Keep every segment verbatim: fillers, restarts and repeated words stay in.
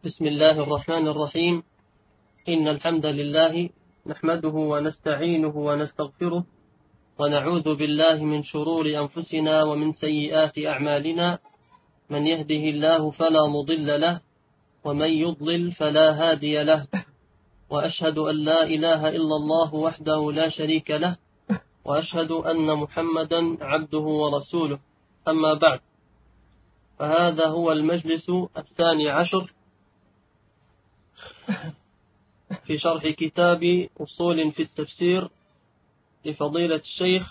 بسم الله الرحمن الرحيم. إن الحمد لله نحمده ونستعينه ونستغفره ونعوذ بالله من شرور أنفسنا ومن سيئات أعمالنا، من يهده الله فلا مضل له ومن يضلل فلا هادي له، وأشهد أن لا إله إلا الله وحده لا شريك له، وأشهد أن محمدا عبده ورسوله. أما بعد، فهذا هو المجلس الثاني عشر في شرح كتاب أصول في التفسير لفضيلة الشيخ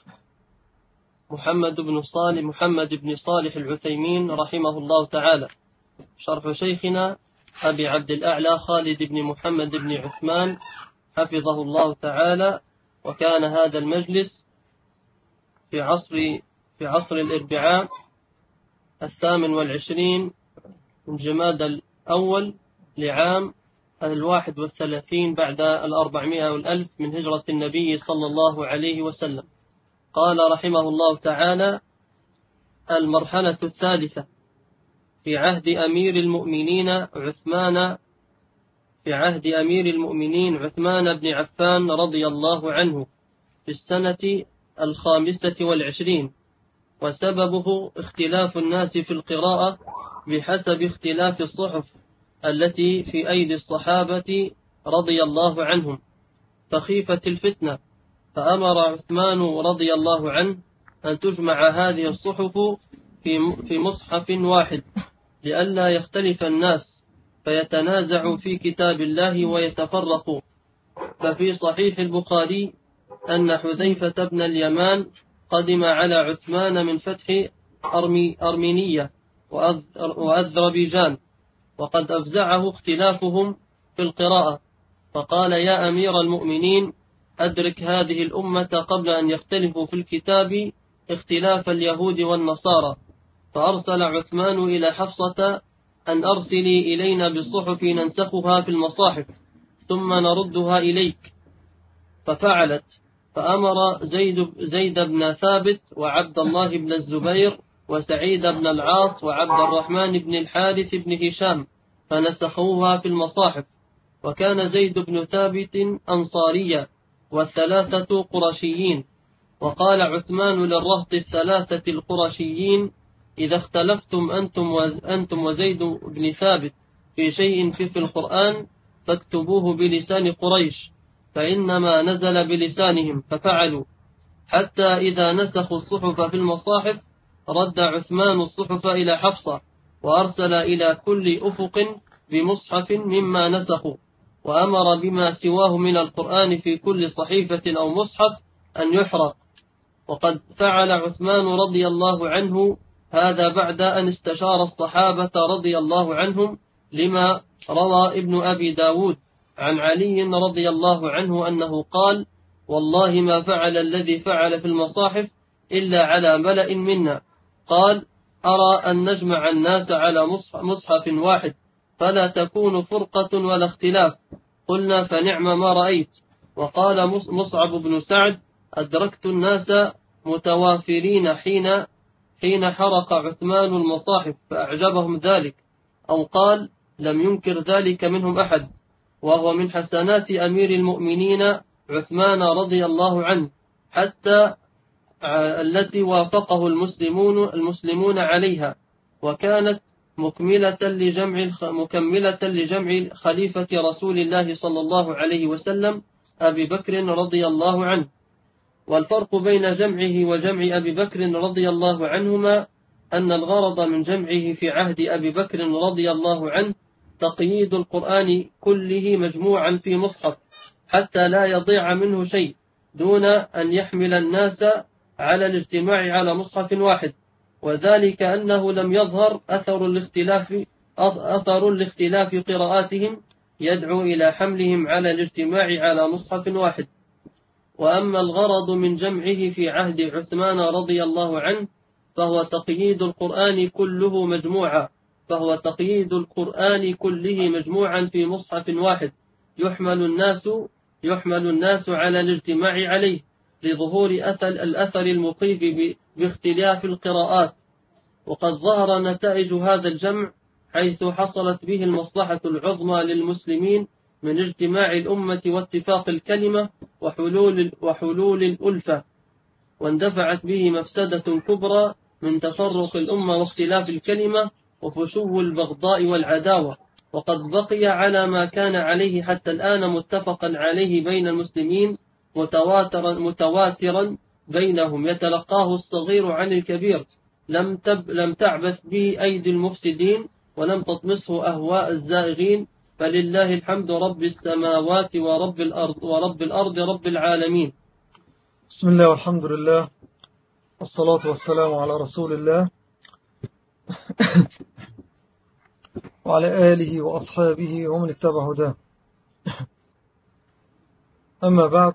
محمد بن صالح محمد بن صالح العثيمين رحمه الله تعالى، شرح شيخنا أبي عبد الأعلى خالد بن محمد بن عثمان حفظه الله تعالى. وكان هذا المجلس في عصر في عصر الأربعاء الثامن والعشرين من جماد الأول لعام الواحد والثلاثين بعد الأربعمائة والألف من هجرة النبي صلى الله عليه وسلم. قال رحمه الله تعالى: المرحلة الثالثة في عهد أمير المؤمنين عثمان في عهد أمير المؤمنين عثمان بن عفان رضي الله عنه في السنة الخامسة والعشرين، وسببه اختلاف الناس في القراءة بحسب اختلاف الصحف التي في أيدي الصحابة رضي الله عنهم، فخيفة الفتنة، فأمر عثمان رضي الله عنه أن تجمع هذه الصحف في مصحف واحد لئلا يختلف الناس فيتنازعوا في كتاب الله ويتفرقوا. ففي صحيح البخاري أن حذيفة بن اليمان قدم على عثمان من فتح أرمي أرمينية وأذربيجان، وقد أفزعه اختلافهم في القراءة، فقال: يا أمير المؤمنين، أدرك هذه الأمة قبل أن يختلفوا في الكتاب اختلاف اليهود والنصارى. فأرسل عثمان إلى حفصة أن أرسلي إلينا بالصحف ننسخها في المصاحف ثم نردها إليك، ففعلت. فأمر زيد, زيد بن ثابت وعبد الله بن الزبير وسعيد بن العاص وعبد الرحمن بن الحارث بن هشام فنسخوها في المصاحف. وكان زيد بن ثابت أنصاريا والثلاثة قرشيين. وقال عثمان للرهط الثلاثة القرشيين: إذا اختلفتم أنتم, وز أنتم وزيد بن ثابت في شيء في, في القرآن فاكتبوه بلسان قريش، فإنما نزل بلسانهم. ففعلوا، حتى إذا نسخوا الصحف في المصاحف رد عثمان الصحف إلى حفصة، وأرسل إلى كل أفق بمصحف مما نسخوا، وأمر بما سواه من القرآن في كل صحيفة أو مصحف أن يحرق. وقد فعل عثمان رضي الله عنه هذا بعد أن استشار الصحابة رضي الله عنهم، لما روى ابن أبي داود عن علي رضي الله عنه أنه قال: والله ما فعل الذي فعل في المصاحف إلا على ملأ منا. قال: أرى أن نجمع الناس على مصحف واحد فلا تكون فرقة ولا اختلاف. قلنا: فنعم ما رأيت. وقال مصعب بن سعد: أدركت الناس متوافرين حين حين حرق عثمان المصاحف فأعجبهم ذلك، أو قال: لم ينكر ذلك منهم أحد. وهو من حسنات أمير المؤمنين عثمان رضي الله عنه، حتى التي وافقه المسلمون المسلمون عليها، وكانت مكملة لجمع مكملة لجمع خليفة رسول الله صلى الله عليه وسلم أبي بكر رضي الله عنه. والفرق بين جمعه وجمع أبي بكر رضي الله عنهما أن الغرض من جمعه في عهد أبي بكر رضي الله عنه تقييد القرآن كله مجموعا في مصحف حتى لا يضيع منه شيء، دون أن يحمل الناس على الاجتماع على مصحف واحد، وذلك أنه لم يظهر أثر الاختلاف أثر الاختلاف قراءاتهم يدعو إلى حملهم على الاجتماع على مصحف واحد. وأما الغرض من جمعه في عهد عثمان رضي الله عنه فهو تقييد القرآن كله مجموعا فهو تقييد القرآن كله مجموعا في مصحف واحد يحمل الناس يحمل الناس على الاجتماع عليه، لظهور أثر الأثر المخيف باختلاف القراءات. وقد ظهر نتائج هذا الجمع حيث حصلت به المصلحة العظمى للمسلمين من اجتماع الأمة واتفاق الكلمة وحلول, وحلول الألفة، واندفعت به مفسدة كبرى من تفرق الأمة واختلاف الكلمة وفشو البغضاء والعداوة، وقد بقي على ما كان عليه حتى الآن متفقا عليه بين المسلمين متواترا, متواترا بينهم، يتلقاه الصغير عن الكبير، لم, تب لم تعبث به أيدي المفسدين ولم تطمسه أهواء الزائغين، فلله الحمد رب السماوات ورب الأرض, ورب الأرض رب العالمين. بسم الله والحمد لله والصلاة والسلام على رسول الله وعلى آله وأصحابه ومن اتبع هداه. أما بعد،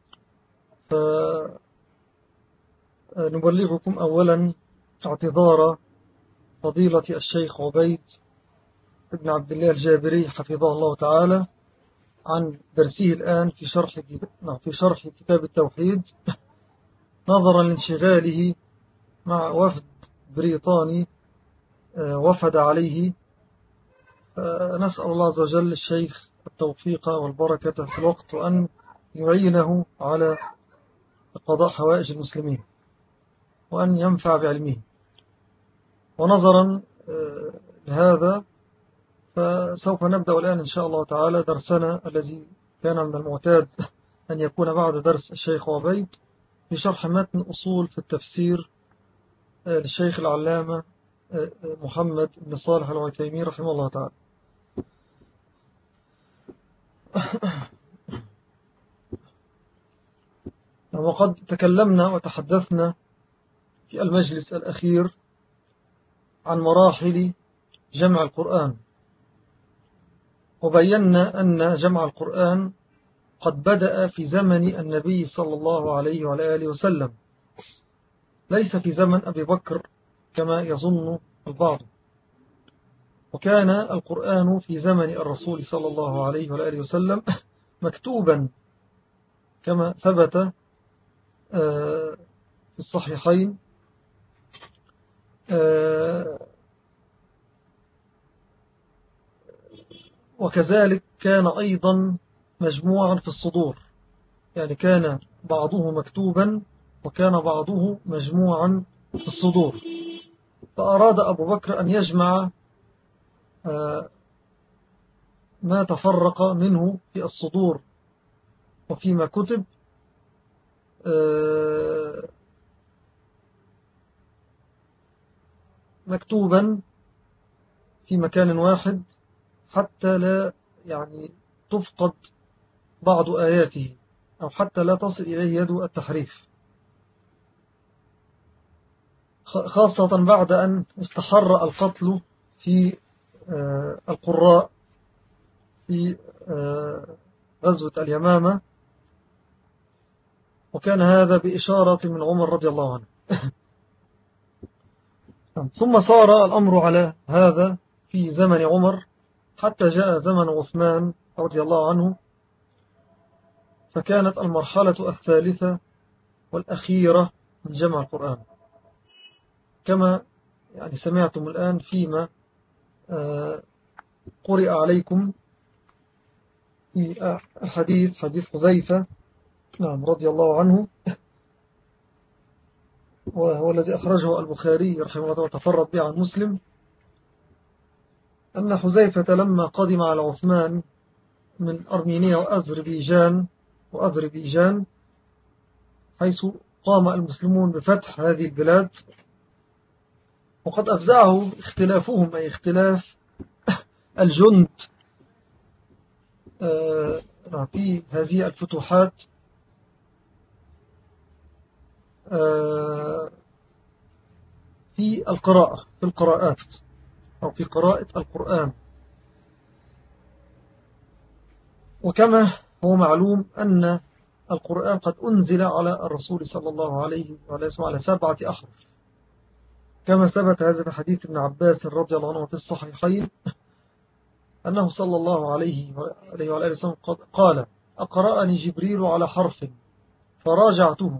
فنبلغكم أولا اعتذار فضيلة الشيخ عبيد بن عبد الله الجابري حفظه الله تعالى عن درسه الآن في شرح في شرح كتاب التوحيد، نظرا لانشغاله مع وفد بريطاني وفد عليه. نسأل الله عز وجل الشيخ التوفيق والبركة في الوقت، وأن يعينه على قضاء حوائج المسلمين، وأن ينفع بعلمه. ونظرا لهذا فسوف نبدأ الآن إن شاء الله تعالى درسنا الذي كان من المعتاد أن يكون بعد درس الشيخ عبيد في شرح متن أصول في التفسير للشيخ العلامة محمد بن صالح العثيمين رحمه الله تعالى. وقد تكلمنا وتحدثنا في المجلس الأخير عن مراحل جمع القرآن، وبينا أن جمع القرآن قد بدأ في زمن النبي صلى الله عليه وعلى آله وسلم، ليس في زمن أبي بكر كما يظن البعض. وكان القرآن في زمن الرسول صلى الله عليه وعلى آله وسلم مكتوبا كما ثبت في الصحيحين، وكذلك كان أيضا مجموعا في الصدور، يعني كان بعضه مكتوبا وكان بعضه مجموعا في الصدور. فأراد أبو بكر أن يجمع ما تفرق منه في الصدور وفيما كتب مكتوبا في مكان واحد، حتى لا يعني تفقد بعض آياته، أو حتى لا تصل إليه يد التحريف، خاصة بعد أن استحر القتل في القراء في غزوة اليمامة، وكان هذا بإشارة من عمر رضي الله عنه. ثم صار الأمر على هذا في زمن عمر حتى جاء زمن عثمان رضي الله عنه، فكانت المرحلة الثالثة والأخيرة من جمع القرآن، كما يعني سمعتم الآن فيما قرئ عليكم في الحديث، حديث حذيفة نعم رضي الله عنه، وهو الذي أخرجه البخاري رحمه الله وتفرد به عن مسلم، أن حذيفة لما قدم على عثمان من أرمينيا وأذربيجان وأذربيجان حيث قام المسلمون بفتح هذه البلاد، وقد أفزعه اختلافهم، أي اختلاف الجند في هذه الفتوحات، في القراءة في القراءات أو في قراءة القرآن. وكما هو معلوم أن القرآن قد أنزل على الرسول صلى الله عليه وسلم على سبعة أحرف، كما ثبت هذا في حديث ابن عباس رضي الله عنه في الصحيحين، أنه صلى الله عليه وآله وسلم قال: أقرأني جبريل على حرف فراجعته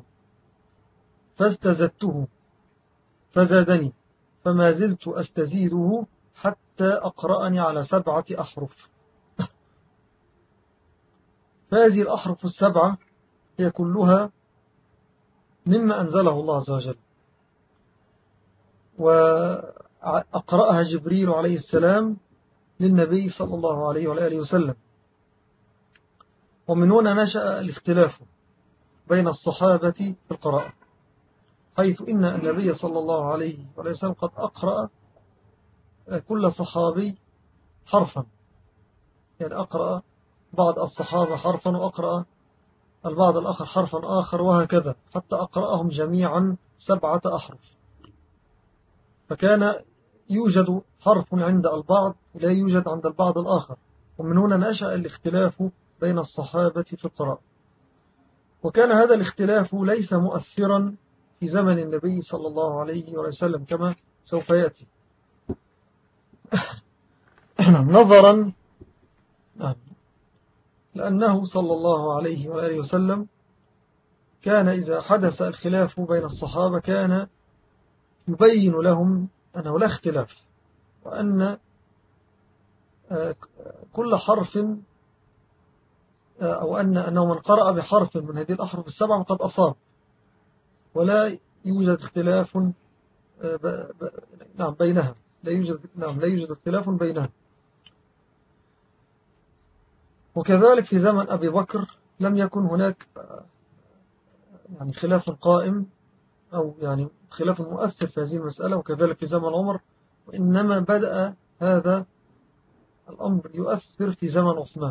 فاستزدته فزادني فما زلت أستزيده حتى أقرأني على سبعة أحرف. فهذه الأحرف السبعة هي كلها مما أنزله الله عز وجل، وأقرأها جبريل عليه السلام للنبي صلى الله عليه وآله وسلم. ومن هنا نشأ الاختلاف بين الصحابة في القراءة، حيث إن النبي صلى الله عليه وآله وسلم قد أقرأ كل صحابي حرفا، يعني أقرأ بعض الصحابة حرفا وأقرأ البعض الآخر حرفا آخر، وهكذا حتى أقرأهم جميعا سبعة أحرف. فكان يوجد حرف عند البعض لا يوجد عند البعض الآخر، ومن هنا نشأ الاختلاف بين الصحابة في القراءة. وكان هذا الاختلاف ليس مؤثرا في زمن النبي صلى الله عليه وسلم كما سوف يأتي. نظرا لأنه صلى الله عليه وآله وسلم كان إذا حدث الخلاف بين الصحابة كان يبين لهم أنه لا اختلاف، وأن كل حرف أو أن أنه من قرأ بحرف من هذه الأحرف السبعة قد أصاب، ولا يوجد اختلاف نعم بينها، لا يوجد نعم لا يوجد اختلاف بينها. وكذلك في زمن أبي بكر لم يكن هناك يعني خلاف قائم أو يعني خلاف مؤثر في هذه المسألة، وكذلك في زمن عمر، وإنما بدأ هذا الأمر يؤثر في زمن عثمان،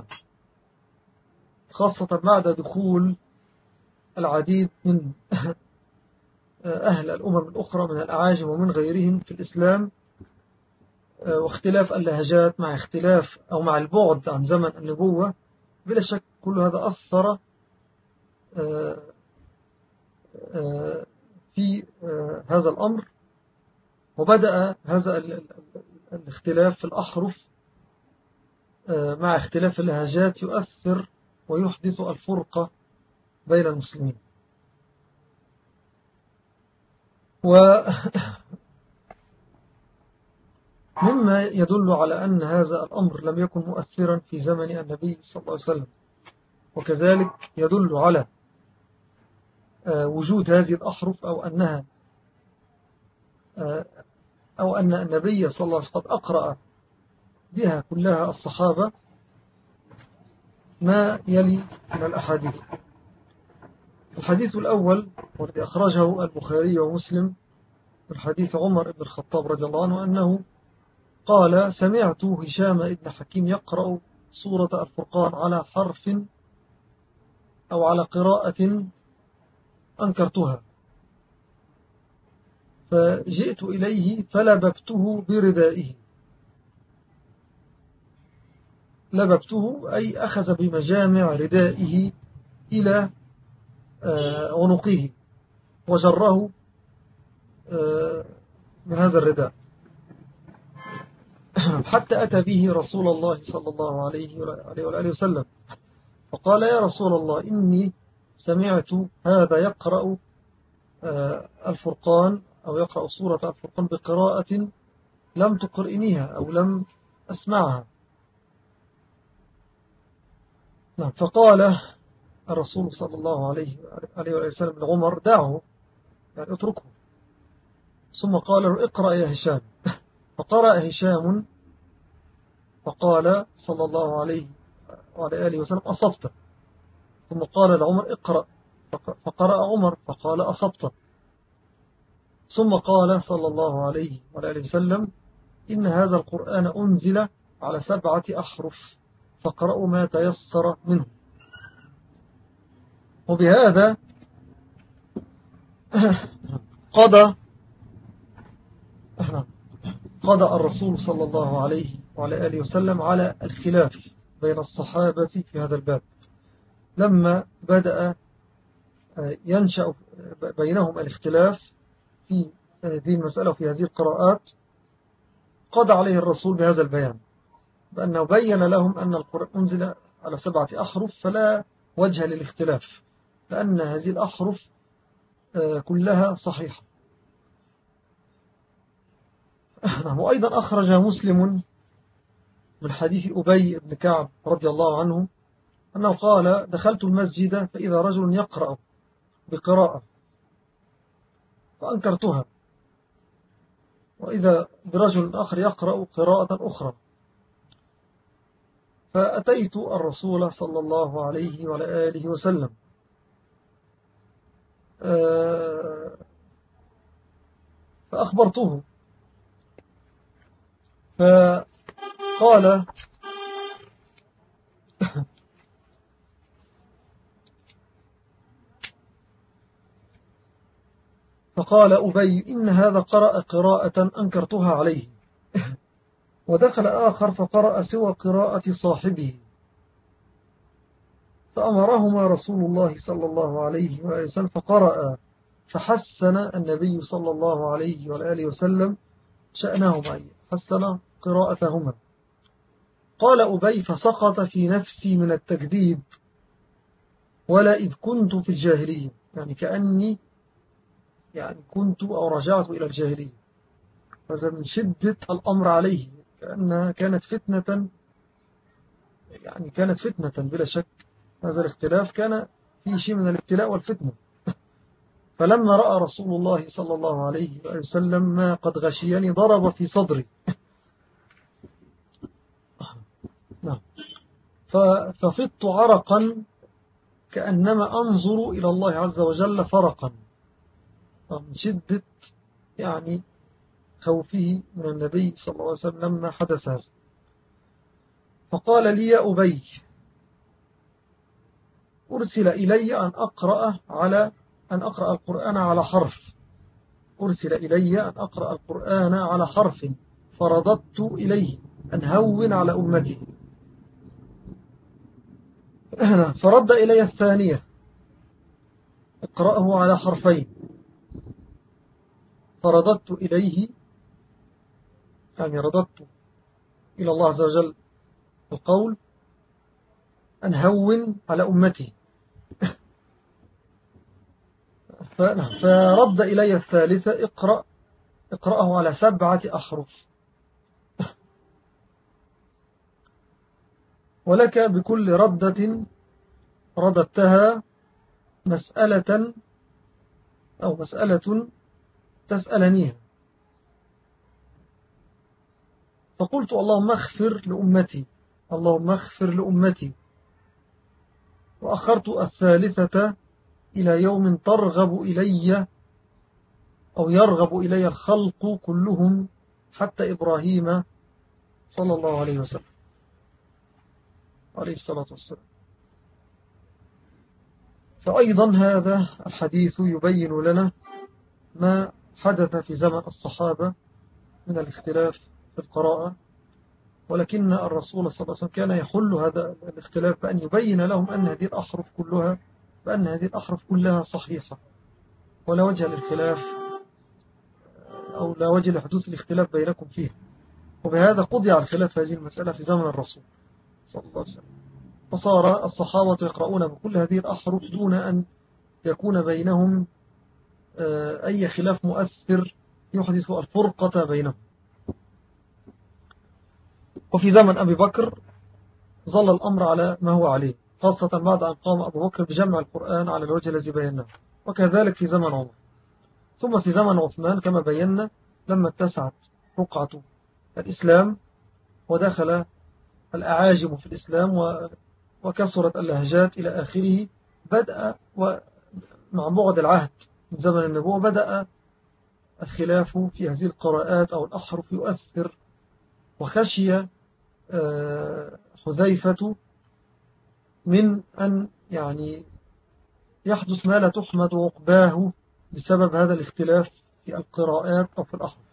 خاصة بعد دخول العديد من أهل الأمم الأخرى من الأعاجم ومن غيرهم في الإسلام، واختلاف اللهجات مع اختلاف أو مع البعد عن زمن النبوة. بلا شك كل هذا أثر في هذا الأمر، وبدأ هذا الاختلاف في الأحرف مع اختلاف اللهجات يؤثر ويحدث الفرقة بين المسلمين. ومما يدل على أن هذا الأمر لم يكن مؤثرا في زمن النبي صلى الله عليه وسلم، وكذلك يدل على وجود هذه الأحرف أو أنها أو أن النبي صلى الله عليه وسلم قد أقرأ بها كلها الصحابة ما يلي من الأحاديث. الحديث الأول والذي أخرجه البخاري ومسلم من حديث عمر بن الخطاب رضي الله عنه أنه قال: سمعت هشام بن حكيم يقرأ سورة الفرقان على حرف أو على قراءة أنكرتها، فجئت إليه فلببته بردائه. لببته أي أخذ بمجامع ردائه إلى عنقه وجره من هذا الرداء حتى أتى به رسول الله صلى الله عليه وآله وسلم، فقال: يا رسول الله، إني سمعت هذا يقرأ الفرقان أو يقرأ سورة الفرقان بقراءة لم تقرئنيها أو لم أسمعها. فقال الرسول صلى الله عليه وسلم لعمر: دعه، يعني اتركه. ثم قال له: اقرأ يا هشام. فقرأ هشام فقال صلى الله عليه وعلى آله وسلم: أصبت. ثم قال لعمر: اقرأ. فقرأ عمر فقال: أصبت. ثم قال صلى الله عليه وعلى آله وسلم: إن هذا القرآن أنزل على سبعة أحرف فقرأوا ما تيسر منه. وبهذا قضى قضى الرسول صلى الله عليه وعلى آله وسلم على الخلاف بين الصحابة في هذا الباب، لما بدأ ينشأ بينهم الاختلاف في هذه المسألة وفي هذه القراءات. قضى عليه الرسول بهذا البيان، بأنه بين لهم أن القرآن أنزل على سبعة أحرف فلا وجه للاختلاف، لأن هذه الأحرف كلها صحيحة. نعم. وأيضا أخرج مسلم من حديث أبي بن كعب رضي الله عنه أنه قال دخلت المسجد فإذا رجل يقرأ بقراءة فأنكرتها، وإذا برجل آخر يقرأ قراءة أخرى، فأتيت الرسول صلى الله عليه وعلى آله وسلم فأخبرته، فقال فقال أبي إن هذا قرأ قراءة أنكرتها عليه. ودخل آخر فقرأ سوى قراءة صاحبه، فأمرهما رسول الله صلى الله عليه وآله وسلم فقرأ، فحسن النبي صلى الله عليه وآله وسلم شأنهما، حسن قراءتهما. قال أبي فسقط في نفسي من التكذيب ولا إذ كنت في الجاهلية، يعني كأني يعني كنت أو رجعت إلى الجاهلية. هذا من شدة الأمر عليه، كأنها كانت فتنة، يعني كانت فتنة بلا شك. هذا الاختلاف كان فيه شيء من الابتلاء والفتنة. فلما رأى رسول الله صلى الله عليه وسلم ما قد غشيني ضرب في صدري. ففضت عرقا كأنما أنظر إلى الله عز وجل فرقا، من شدة يعني خوفه من النبي صلى الله عليه وسلم لما حدث هذا. فقال لي يا أبي أرسل إلي أن أقرأ على أن أقرأ القرآن على حرف أرسل إلي أن أقرأ القرآن على حرف فرددت إليه أن هون على أمتي. فرد إلي الثانية اقرأه على حرفين، فرددت إليه يعني رددت إلى الله عز وجل القول أن هون على أمتي. فرد إلي الثالثة اقرأ اقرأه على سبعة أحرف، ولك بكل ردة رددتها مسألة أو مسألة تسألنيها. فقلت اللهم اغفر لأمتي اللهم اغفر لأمتي، وأخرت الثالثة إلى يوم ترغب إلي أو يرغب إلي الخلق كلهم حتى إبراهيم صلى الله عليه وسلم عليه الصلاة والسلام. فأيضا هذا الحديث يبين لنا ما حدث في زمن الصحابة من الاختلاف في القراءة، ولكن الرسول صلى الله عليه وسلم كان يحل هذا الاختلاف بأن يبين لهم أن هذه الأحرف كلها بأن هذه الأحرف كلها صحيحة، ولا وجه للخلاف أو لا وجه لحدوث الاختلاف بينكم فيه. وبهذا قضي على الخلاف في هذه المسألة في زمن الرسول صلى الله عليه وسلم. فصار الصحابة يقرؤون بكل هذه الأحرف دون أن يكون بينهم أي خلاف مؤثر يحدث الفرقة بينهم. وفي زمن أبي بكر ظل الأمر على ما هو عليه، خاصة بعد أن قام أبو بكر بجمع القرآن على الوجه الذي بيناه، وكذلك في زمن عمر. ثم في زمن عثمان كما بينا لما اتسعت رقعة الإسلام ودخل الأعاجم في الإسلام وكسرت اللهجات إلى آخره، بدأ مع بعد العهد من زمن النبوة بدأ الخلاف في هذه القراءات أو الأحرف يؤثر، وخشي حذيفة من أن يعني يحدث ما لا تحمد عقباه بسبب هذا الاختلاف في القراءات أو في الأحرف،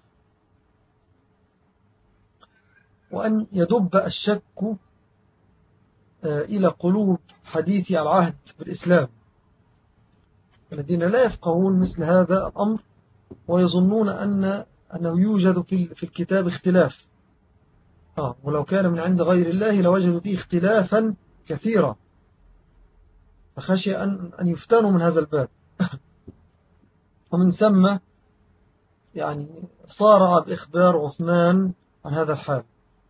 وأن يدب الشك إلى قلوب حديثي العهد بالإسلام الذين لا يفقهون مثل هذا الأمر ويظنون أن أنه يوجد في الكتاب اختلاف. آه ولو كان من عند غير الله لوجدوا فيه اختلافا كثيرا، فخشي أن, أن يفتنوا من هذا الباب. ومن ثم يعني صارع بإخبار عثمان عن هذا الحال،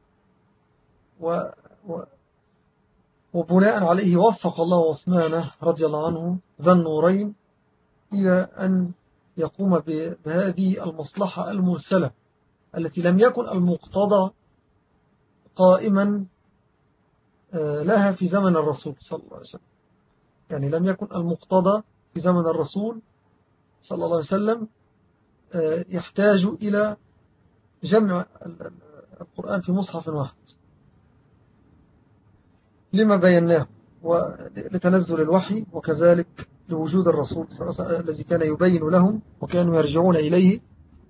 و و وبناء عليه وفق الله عثمان رضي الله عنه ذا النورين إلى أن يقوم بهذه المصلحة المرسلة التي لم يكن المقتضى قائما لها في زمن الرسول صلى الله عليه وسلم. يعني لم يكن المقتضى في زمن الرسول صلى الله عليه وسلم يحتاج إلى جمع القرآن في مصحف واحد لما بيناه ولتنزل الوحي، وكذلك لوجود الرسول صلى الله عليه وسلم الذي كان يبين لهم وكانوا يرجعون إليه،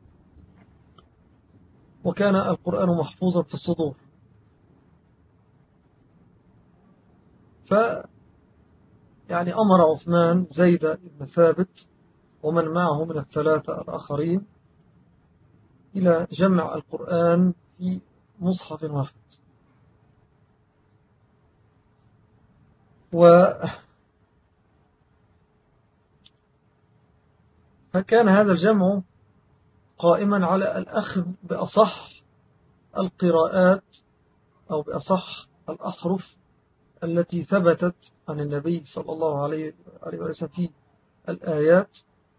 وكان القرآن محفوظا في الصدور. ف يعني أمر عثمان زيد بن ثابت ومن معه من الثلاثة الآخرين إلى جمع القرآن في مصحف واحد. و فكان هذا الجمع قائما على الأخذ بأصح القراءات أو بأصح الأحرف التي ثبتت عن النبي صلى الله عليه وسلم في الآيات.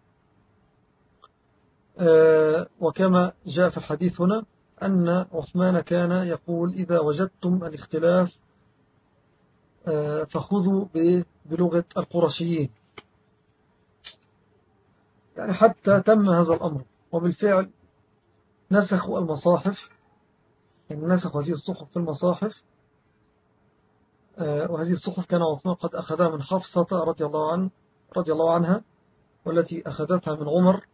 وكما جاء في الحديث هنا أن عثمان كان يقول: إذا وجدتم الاختلاف فخذوا بلغة القرشيين. يعني حتى تم هذا الأمر، وبالفعل نسخوا المصاحف، يعني نسخوا هذه الصحف في المصاحف. وهذه الصحف كان عثمان قد أخذها من حفصة رضي الله عنه رضي الله عنها، والتي أخذتها من عمر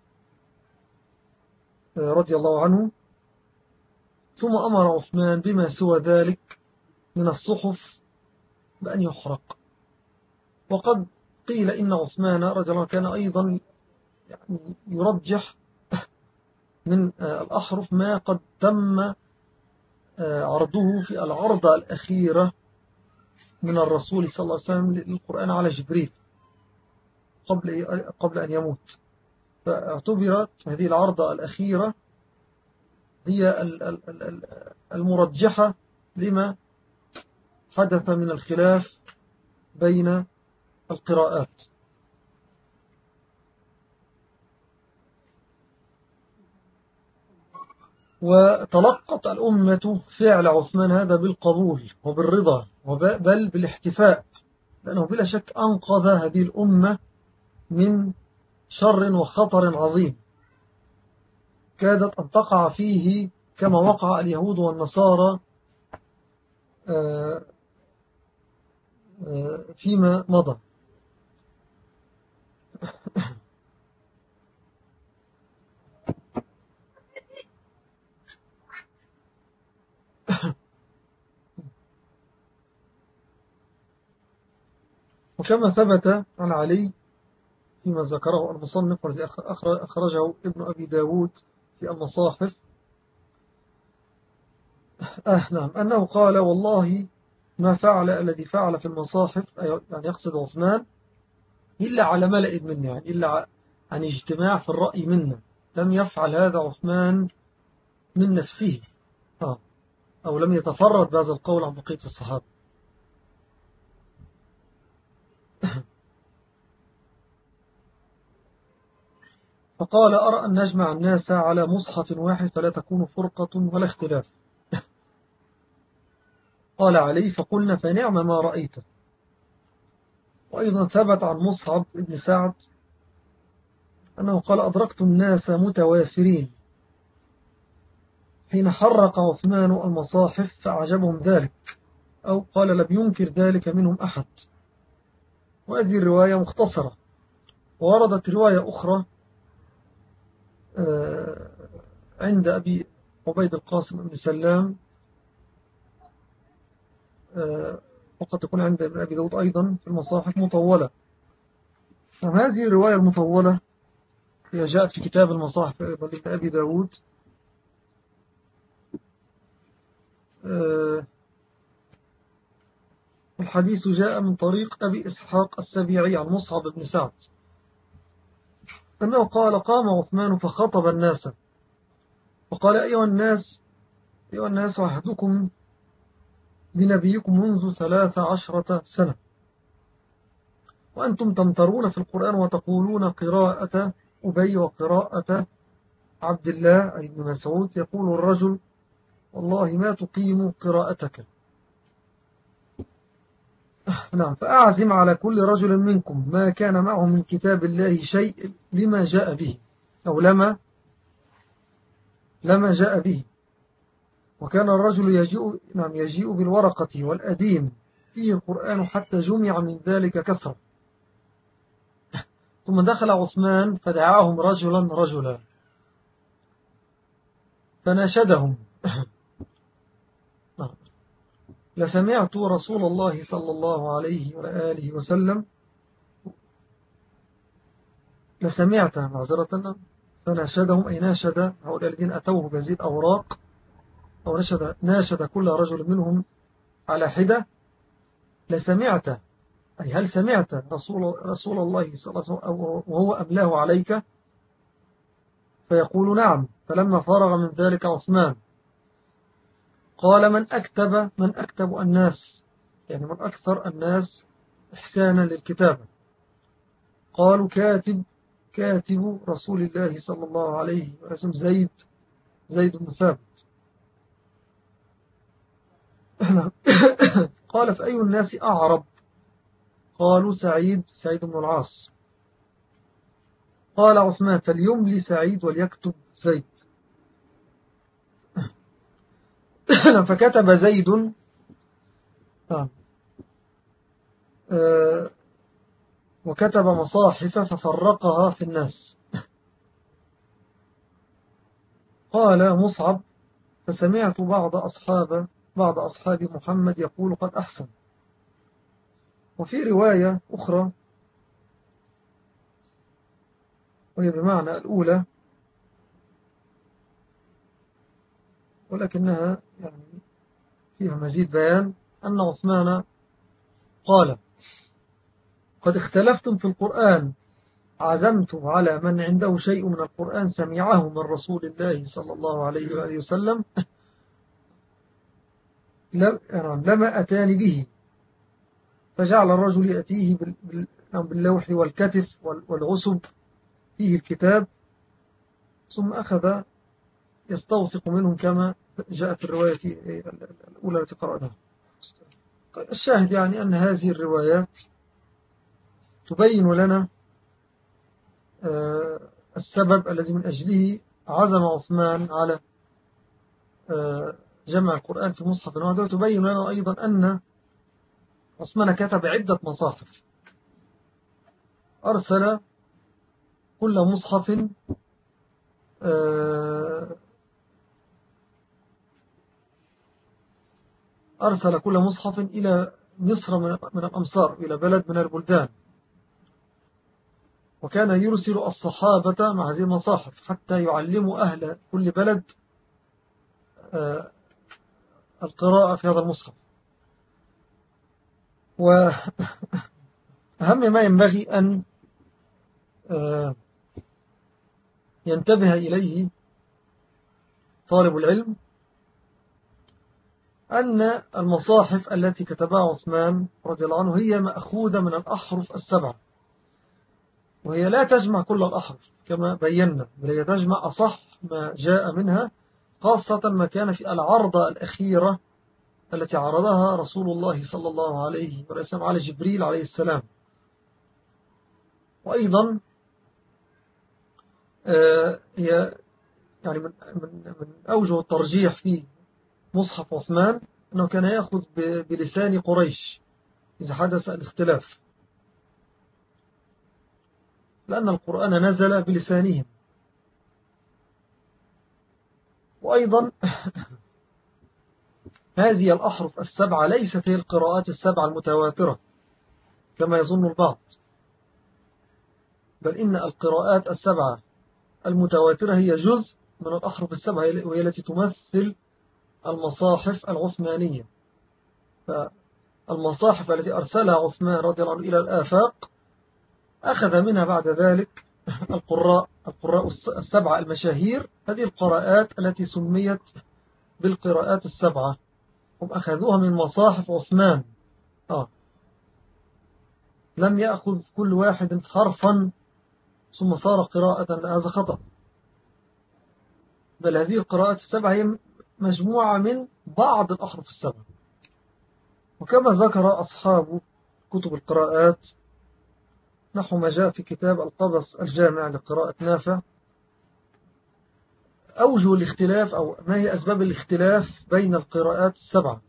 رضي الله عنه. ثم أمر عثمان بما سوى ذلك من الصحف بأن يحرق. وقد قيل إن عثمان رضي الله عنه كان أيضا يعني يرجح من الأحرف ما قد تم عرضه في العرضة الأخيرة من الرسول صلى الله عليه وسلم للقرآن على جبريل قبل قبل أن يموت. فاعتبرت هذه العرضة الأخيرة هي المرجحة لما حدث من الخلاف بين القراءات. وتلقت الأمة فعل عثمان هذا بالقبول وبالرضا، بل بالاحتفاء، لأنه بلا شك أنقذ هذه الأمة من شر وخطر عظيم كادت أن تقع فيه كما وقع اليهود والنصارى فيما مضى. وكما ثبت عن علي فيما ذكره المصنف والذي أخرجه ابن أبي داود في المصاحف آه نعم أنه قال: والله ما فعل الذي فعل في المصاحف، يعني يقصد عثمان، إلا على ملئ منا، يعني إلا عن اجتماع في الرأي منا. لم يفعل هذا عثمان من نفسه آه أو لم يتفرد بهذا القول عن بقية الصحابة. فقال: أرى أن نجمع الناس على مصحف واحد فلا تكون فرقة ولا اختلاف. قال علي: فقلنا فنعم ما رأيت. وأيضا ثبت عن مصعب بن سعد أنه قال: أدركت الناس متوافرين حين حرق عثمان المصاحف فأعجبهم ذلك، أو قال: لم ينكر ذلك منهم أحد. وهذه الرواية مختصرة. ووردت رواية أخرى عند أبي عبيد القاسم بن سلام، وقد تكون عند ابن أبي داود أيضا في المصاحف مطولة. هذه الرواية المطولة هي جاءت في كتاب المصاحف أيضا لابن أبي داود. الحديث جاء من طريق أبي إسحاق السبيعي عن مصعب بن سعد أنه قال: قام عثمان فخطب الناس وقال أيها الناس أيها الناس عهدكم بنبيكم منذ ثلاث عشرة سنة، وأنتم تمترون في القرآن وتقولون قراءة أبي وقراءة عبد الله أي ابن مسعود. يقول الرجل والله ما تقيم قراءتك. نعم. فأعزم على كل رجل منكم ما كان معه من كتاب الله شيء لما جاء به أو لما لما جاء به. وكان الرجل يجيء, نعم يجيء بالورقة والأديم فيه القرآن حتى جمع من ذلك كثرة. ثم دخل عثمان فدعاهم رجلا رجلا فناشدهم لسمعت رسول الله صلى الله عليه وآله وسلم لسمعت معذرة فناشدهم أي ناشد هؤلاء الذين أتوه بزيد أوراق أو ناشد, ناشد كل رجل منهم على حدة لسمعت أي هل سمعت رسول, رسول الله صلى الله عليه وسلم وهو أملاه عليك؟ فيقول نعم. فلما فرغ من ذلك عثمان قال من أكتب من أكتب الناس يعني من أكثر الناس إحسانا للكتابة؟ قالوا كاتب كاتب رسول الله صلى الله عليه وسلم زيد زيد بن ثابت. قال فأي الناس أعرب؟ قالوا سعيد سعيد بن العاص. قال عثمان فليملي سعيد وليكتب زيد. فكتب زيد آه. آه. وكتب مصاحف ففرقها في الناس. قال مصعب فسمعت بعض أصحاب بعض أصحاب محمد يقول قد أحسن. وفي رواية أخرى وهي بمعنى الأولى ولكنها يعني فيها مزيد بيان أن عثمان قال قد اختلفتم في القرآن عزمت على من عنده شيء من القرآن سمعه من رسول الله صلى الله عليه وآله وسلم لما أتاني به. فجعل الرجل يأتيه باللوح والكتف والعصب فيه الكتاب ثم أخذ يستوثق منهم كما جاء في الرواية الأولى التي قرأناها. الشاهد يعني أن هذه الروايات تبين لنا السبب الذي من أجله عزم عثمان على جمع القرآن في مصحف واحد. وتبين لنا أيضا أن عثمان كتب عدة مصاحف أرسل كل مصحف أرسل كل مصحف إلى مصر من الأمصار إلى بلد من البلدان. وكان يرسل الصحابة مع هذه المصاحف حتى يعلموا أهل كل بلد القراءة في هذا المصحف. وأهم ما ينبغي أن ينتبه إليه طالب العلم أن المصاحف التي كتبها عثمان رضي الله عنه هي مأخوذة من الأحرف السبعة، وهي لا تجمع كل الأحرف كما بينا، بل هي تجمع أصح ما جاء منها، خاصة ما كان في العرضة الأخيرة التي عرضها رسول الله صلى الله عليه وسلم على جبريل عليه السلام. وأيضا هي يعني من, من, من أوجه الترجيح في مصحف عثمان أنه كان يأخذ بلسان قريش إذا حدث الاختلاف، لأن القرآن نزل بلسانهم. وأيضا هذه الأحرف السبعة ليست هي القراءات السبعة المتواترة كما يظن البعض، بل إن القراءات السبعة المتواترة هي جزء من الأحرف السبعة وهي التي تمثل المصاحف العثمانية. فالمصاحف التي أرسلها عثمان رضي الله عنه إلى الآفاق أخذ منها بعد ذلك القراء القراء السبعة المشاهير، هذه القراءات التي سميت بالقراءات السبعة، هم أخذوها من مصاحف عثمان. آه. لم يأخذ كل واحد حرفا ثم صار قراءة، هذا خطأ، بل هذه القراءات السبعة هي مجموعة من بعض الأحرف السبعة. وكما ذكر أصحاب كتب القراءات نحو ما جاء في كتاب القبس الجامع لقراءة نافع، أوجه الاختلاف أو ما هي أسباب الاختلاف بين القراءات السبعة،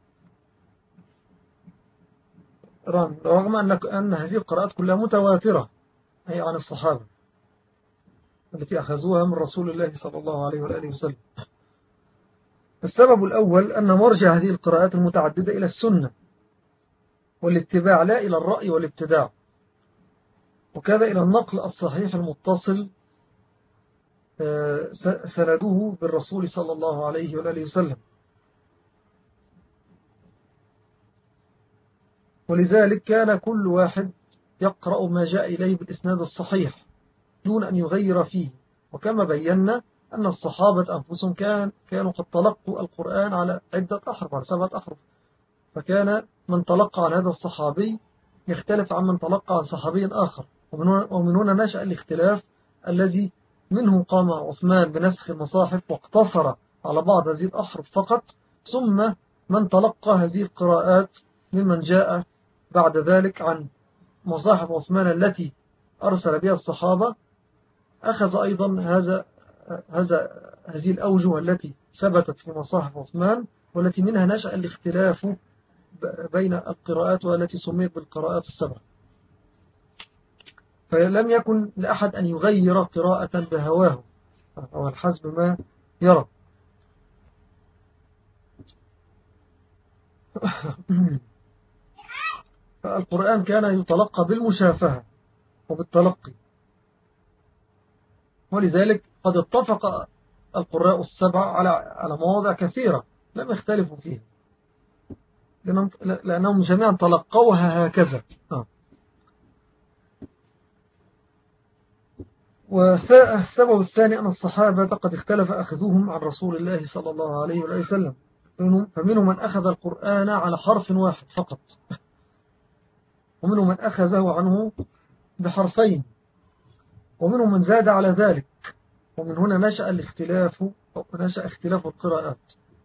رغم أن هذه القراءات كلها متواترة أي عن الصحابة التي أخذوها من رسول الله صلى الله عليه وآله وسلم. السبب الأول أن مرجع هذه القراءات المتعددة إلى السنة والاتباع، لا إلى الرأي والابتداع، وكذا إلى النقل الصحيح المتصل سنده بالرسول صلى الله عليه وآله وسلم. ولذلك كان كل واحد يقرأ ما جاء إليه بالإسناد الصحيح دون أن يغير فيه. وكما بينا أن الصحابة أنفسهم كان كانوا قد تلقوا القرآن على عدة أحرف، على سبعة أحرف، فكان من تلقى عن هذا الصحابي يختلف عن من تلقى عن صحابي آخر. ومن هنا نشأ الاختلاف الذي منه قام عثمان بنسخ المصاحف واقتصر على بعض هذه الأحرف فقط، ثم من تلقى هذه القراءات ممن جاء بعد ذلك عن مصاحف عثمان التي أرسل بها الصحابة أخذ أيضا هذا هذا هذه الأوجه التي ثبتت في مصاحف عثمان، والتي منها نشأ الاختلاف بين القراءات والتي سميت بالقراءات السبع. فلم يكن لأحد أن يغير قراءة بهواه أو الحسب ما يرى. فالقرآن كان يتلقى بالمشافهة وبالتلقي، ولذلك قد اتفق القراء السبع على على مواضع كثيرة لم يختلفوا فيها، لأنهم جميعا تلقوها هكذا. والسبب الثاني أن الصحابة قد اختلف أخذوهم عن رسول الله صلى الله عليه وسلم، فمنهم من أخذ القرآن على حرف واحد فقط، ومنهم من أخذه عنه بحرفين، ومنهم من زاد على ذلك. ومن هنا نشأ الاختلاف نشأ اختلاف القراءات.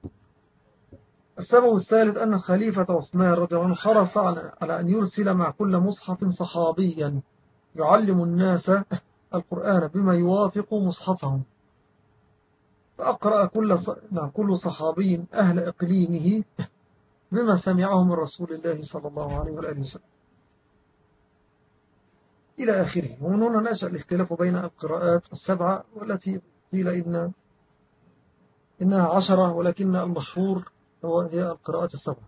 السبب الثالث أن الخليفة عثمان رضي الله عنه حرص على أن يرسل مع كل مصحف صحابيا يعلم الناس القرآن بما يوافق مصحفهم، فأقرأ كل كل صحابي أهل إقليمه بما سمعه من رسول الله صلى الله عليه وآله وسلم إلى آخره. ومن هنا نشأ الاختلاف بين القراءات السبعة، والتي قيل إن إنها عشرة، ولكن المشهور هو هي القراءات السبعة.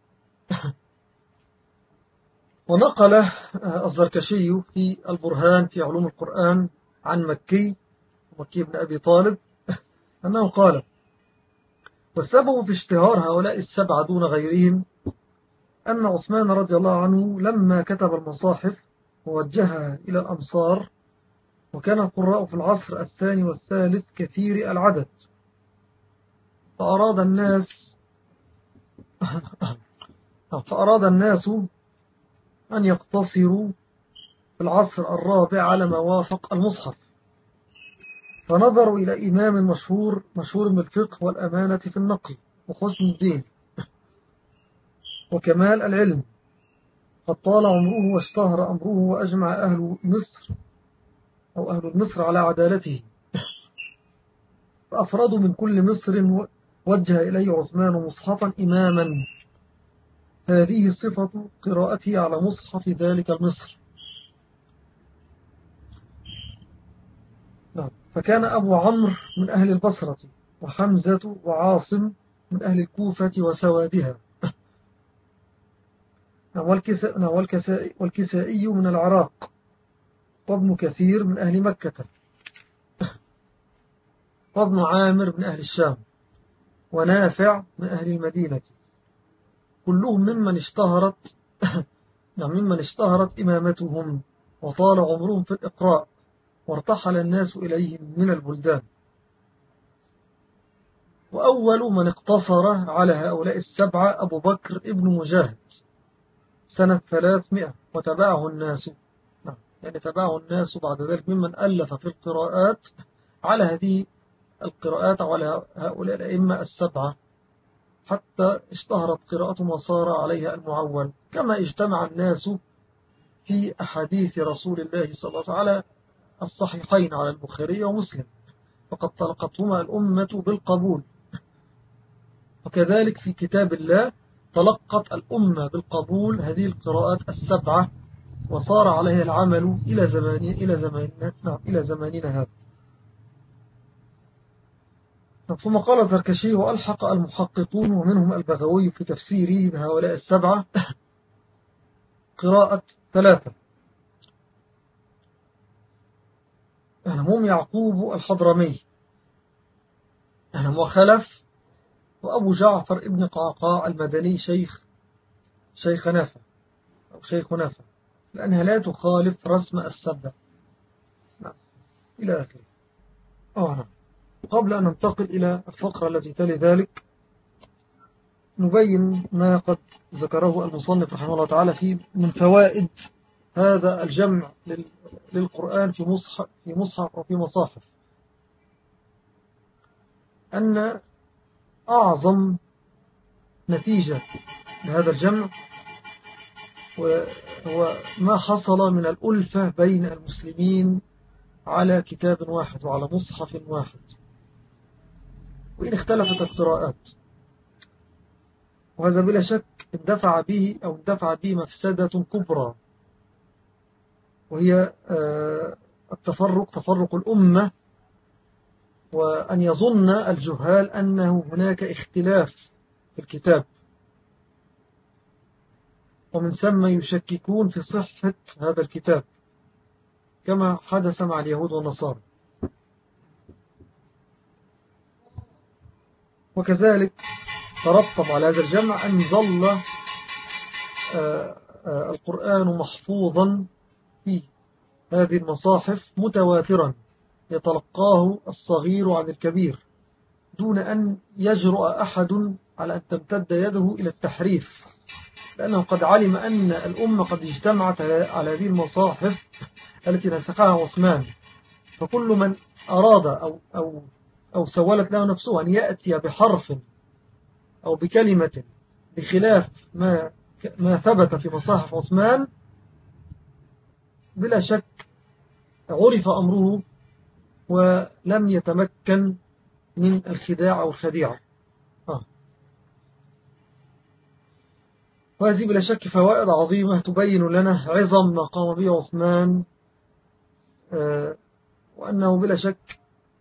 ونقل الزركشي في البرهان في علوم القرآن عن مكي مكي بن أبي طالب أنه قال: والسبب في اشتهار هؤلاء السبعة دون غيرهم أن عثمان رضي الله عنه لما كتب المصاحف ووجهها إلى الأمصار، وكان القراء في العصر الثاني والثالث كثير العدد، فأراد الناس فأراد الناس أن يقتصروا في العصر الرابع على ما وافق المصحف، فنظروا إلى إمام مشهور مشهور بالفقه والأمانة في النقل وحسن الدين وكمال العلم، قد طال عمره واشتهر أمره وأجمع أهل مصر أو أهل مصر على عدالته، فأفرادوا من كل مصر وجه إليه عثمان مصحفا إماما، هذه صفة قراءته على مصحف ذلك المصر. فكان أبو عمرو من أهل البصرة، وحمزة وعاصم من أهل الكوفة وسوادها، والكسائي من العراق، وابن كثير من أهل مكة، وابن عامر من أهل الشام، ونافع من أهل المدينة، كلهم ممن اشتهرت ممن اشتهرت إمامتهم وطال عمرهم في الإقراء، وارتحل الناس إليهم من البلدان. وأول من اقتصر على هؤلاء السبعة أبو بكر ابن مجاهد سنة ثلاثمائة، وتبعه الناس، يعني تبعه الناس بعد ذلك ممن ألف في القراءات على هذه القراءات وعلى هؤلاء الأئمة السبعة، حتى اشتهرت قراءتهم وصار عليها المعول، كما اجتمع الناس في أحاديث رسول الله صلى الله عليه وسلم على الصحيحين على البخاري ومسلم، فقد تلقتهما الأمة بالقبول. وكذلك في كتاب الله تلقت الأمة بالقبول هذه القراءات السبعة، وصار عليها العمل إلى زمان إلى زماننا نعم إلى زماننا هذا. ثم قال الزركشي: وألحق المحققون ومنهم البغوي في تفسيره بهؤلاء السبعة قراءة ثلاثة، هم يعقوب الحضرمي وخلف وأبو جعفر ابن قعقاع المدني شيخ شيخ نافع أو شيخ نافع، لأنها لا تخالف رسم السبع نعم. إلى آخره. آه نعم. قبل أن ننتقل إلى الفقرة التي تلي ذلك نبين ما قد ذكره المصنف رحمه الله تعالى في من فوائد هذا الجمع للقرآن في مصحف في مصحف وفي مصاحف، أن أعظم نتيجة لهذا الجمع هو ما حصل من الألفة بين المسلمين على كتاب واحد وعلى مصحف واحد، وإن اختلفت القراءات. وهذا بلا شك اندفع به أو اندفع به مفسدة كبرى، وهي التفرق تفرق الأمة، وأن يظن الجهال أنه هناك اختلاف في الكتاب، ومن ثم يشككون في صحة هذا الكتاب كما حدث مع اليهود والنصارى. وكذلك ترتب على هذا الجمع أن ظل القرآن محفوظا في هذه المصاحف متواترا يتلقاه الصغير عن الكبير، دون أن يجرؤ أحد على أن تمتد يده إلى التحريف، لأنه قد علم أن الأمة قد اجتمعت على هذه المصاحف التي نسخها عثمان، فكل من أراد أو, أو, أو سولت له نفسه أن يأتي بحرف أو بكلمة بخلاف ما, ما ثبت في مصاحف عثمان بلا شك عرف أمره ولم يتمكن من الخداع أو الخديعة. آه. وهذه بلا شك فوائد عظيمة تبين لنا عظم ما قام به عثمان، آه وأنه بلا شك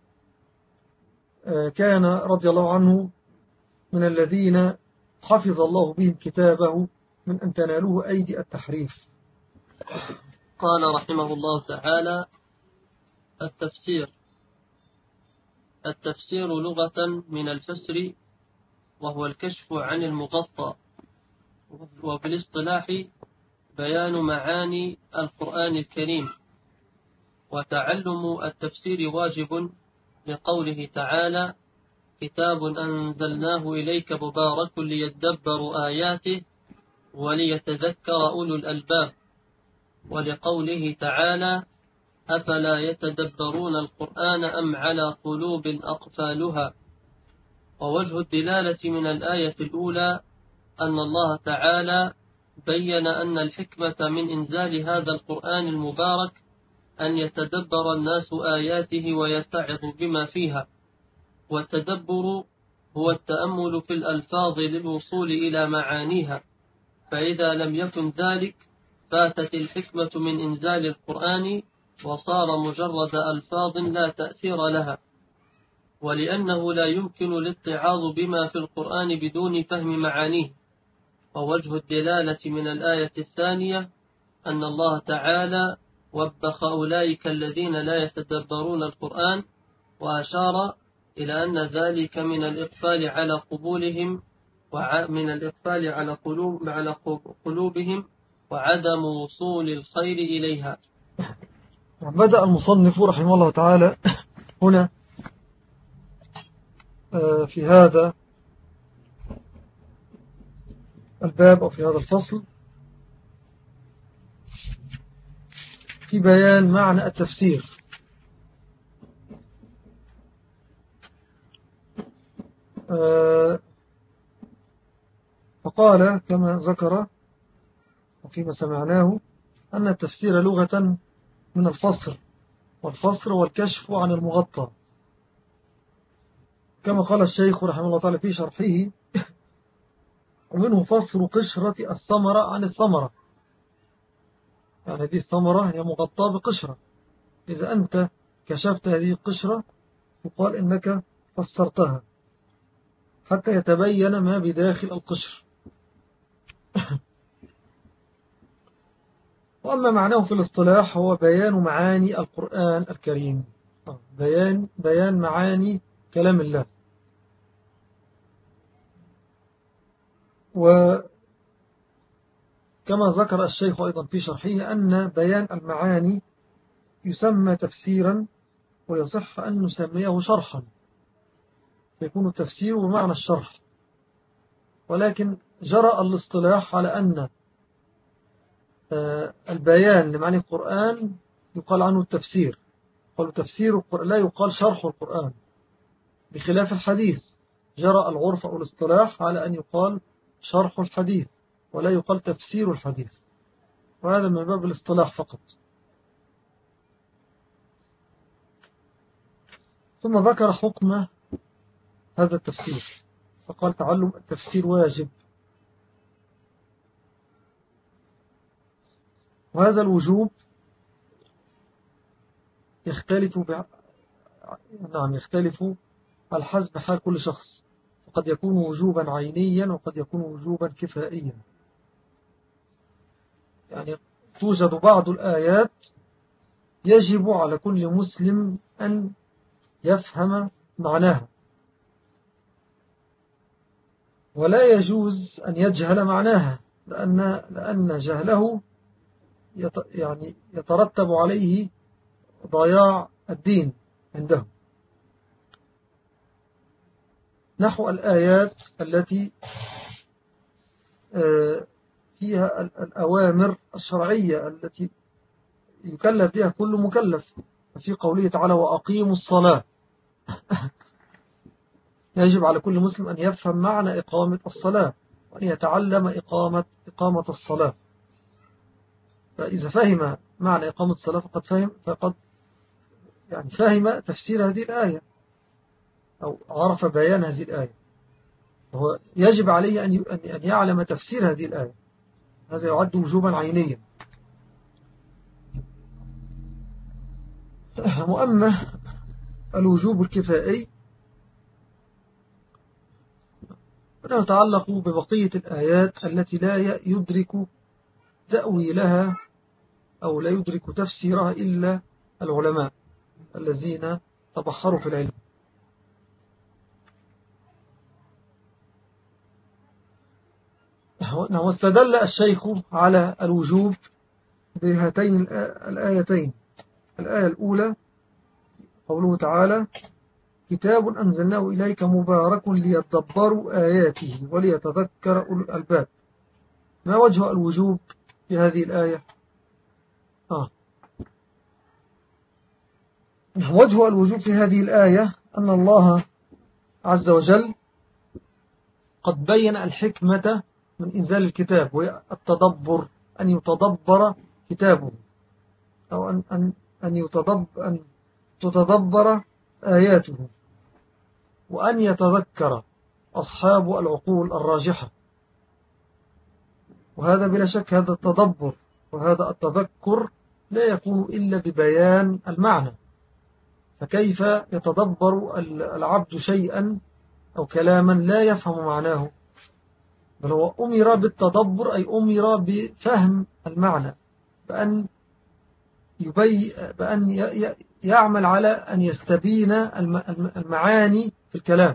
آه كان رضي الله عنه من الذين حفظ الله بهم كتابه من أن تنالوه أيدي التحريف. قال رحمه الله تعالى: التفسير. التفسير لغة من الفسر، وهو الكشف عن المغطى، وفي الاصطلاح بيان معاني القرآن الكريم. وتعلم التفسير واجب لقوله تعالى: كتاب أنزلناه إليك مبارك ليدبروا آياته وليتذكر أولو الألباب. ولقوله تعالى: أفلا يتدبرون القرآن أم على قلوب أقفالها. ووجه الدلالة من الآية الأولى أن الله تعالى بين أن الحكمة من إنزال هذا القرآن المبارك أن يتدبر الناس آياته ويتعظ بما فيها. والتدبر هو التأمل في الألفاظ للوصول إلى معانيها، فإذا لم يكن ذلك فاتت الحكمة من إنزال القرآن وصار مجرد ألفاظ لا تأثير لها. ولأنه لا يمكن الاتعاظ بما في القرآن بدون فهم معانيه. ووجه الدلالة من الآية الثانية أن الله تعالى وبخ أولئك الذين لا يتدبرون القرآن، وأشار إلى أن ذلك من الإقفال على قبولهم ومن الإقفال على قلوب على قلوبهم وعدم وصول الخير إليها. بدأ المصنف رحمه الله تعالى هنا في هذا الباب أو في هذا الفصل في بيان معنى التفسير. فقال كما ذكر وفيما سمعناه أن التفسير لغة من الفصل، والفصل والكشف عن المغطى، كما قال الشيخ رحمه الله تعالى في شرحه: ومنه فصل قشرة الثمرة عن الثمرة. يعني هذه الثمرة هي مغطاة بقشرة، إذا أنت كشفت هذه القشرة يقال إنك فسرتها حتى يتبين ما بداخل القشر. وأما معناه في الاصطلاح هو بيان معاني القرآن الكريم، بيان, بيان معاني كلام الله. وكما ذكر الشيخ أيضا في شرحه أن بيان المعاني يسمى تفسيرا، ويصح أن نسميه شرحا، يكون التفسير بمعنى الشرح. ولكن جرى الاصطلاح على أن البيان لمعنى القرآن يقال عنه التفسير، قالوا تفسير القرآن لا يقال شرح القرآن، بخلاف الحديث جرى العرف أو الاصطلاح على أن يقال شرح الحديث ولا يقال تفسير الحديث، وهذا من باب الاصطلاح فقط. ثم ذكر حكم هذا التفسير فقال: تعلم التفسير واجب، وهذا الوجوب يختلف ب... نعم يختلف على حسب حال كل شخص، وقد يكون وجوبا عينيا وقد يكون وجوبا كفائيا. يعني توجد بعض الآيات يجب على كل مسلم أن يفهم معناها، ولا يجوز أن يجهل معناها، لأن, لأن جهله يت... يعني يترتب عليه ضياع الدين عنده. نحو الآيات التي فيها الأوامر الشرعية التي يكلف بها كل مكلف، في قوله تعالى: وأقيموا الصلاة. يجب على كل مسلم أن يفهم معنى إقامة الصلاة وأن يتعلم إقامة, إقامة الصلاة. فإذا فهم معنى إقامة الصلاة فقد فهم, فقد يعني فهم تفسير هذه الآية أو عرف بيان هذه الآية، وهو يجب عليه أن يعلم تفسير هذه الآية، هذا يعد وجوبا عينيا. وأما الوجوب الكفائي فإنه يتعلق ببقية الآيات التي لا يدرك تأويلها أو لا يدرك تفسيرها إلا العلماء الذين تبحروا في العلم. واستدل الشيخ على الوجوب بهاتين الآيتين. الآية الأولى قوله تعالى: كتاب أنزلناه إليك مبارك ليتدبروا آياته وليتذكر أولو الألباب. ما وجه الوجوب في هذه الآية؟ آه. وجه الوجوب في هذه الآية أن الله عز وجل قد بين الحكمة من إنزال الكتاب، وهي التدبر، أن يتدبر كتابه، أو أن, أن, أن, يتدبر أن تتدبر آياته، وأن يتذكر أصحاب العقول الراجحة. وهذا بلا شك، هذا التدبر وهذا التذكر لا يكون إلا ببيان المعنى، فكيف يتدبر العبد شيئا أو كلاما لا يفهم معناه؟ بل هو أمر بالتدبر، أي أمر بفهم المعنى، بأن, يبي بأن يعمل على أن يستبين المعاني في الكلام،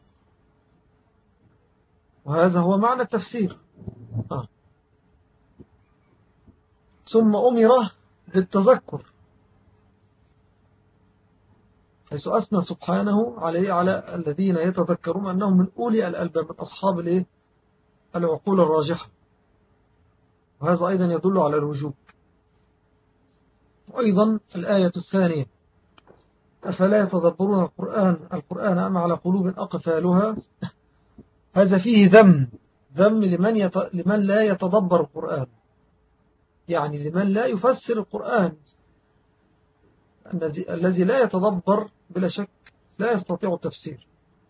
وهذا هو معنى التفسير. آه. ثم أمر بالتذكر، حيث أثنى سبحانه عليه على الذين يتذكرون أنهم من أولي الألباب، من أصحاب الإيه؟ العقول الراجحة، وهذا أيضا يدل على الوجوب. وأيضا الآية الثانية: أفلا يتدبرون القرآن القرآن أم على قلوب أقفالها. هذا فيه ذم ذم لمن, يت... لمن لا يتدبر القرآن، يعني لمن لا يفسر القرآن. الذي الذي لا يتدبر بلا شك لا يستطيع التفسير.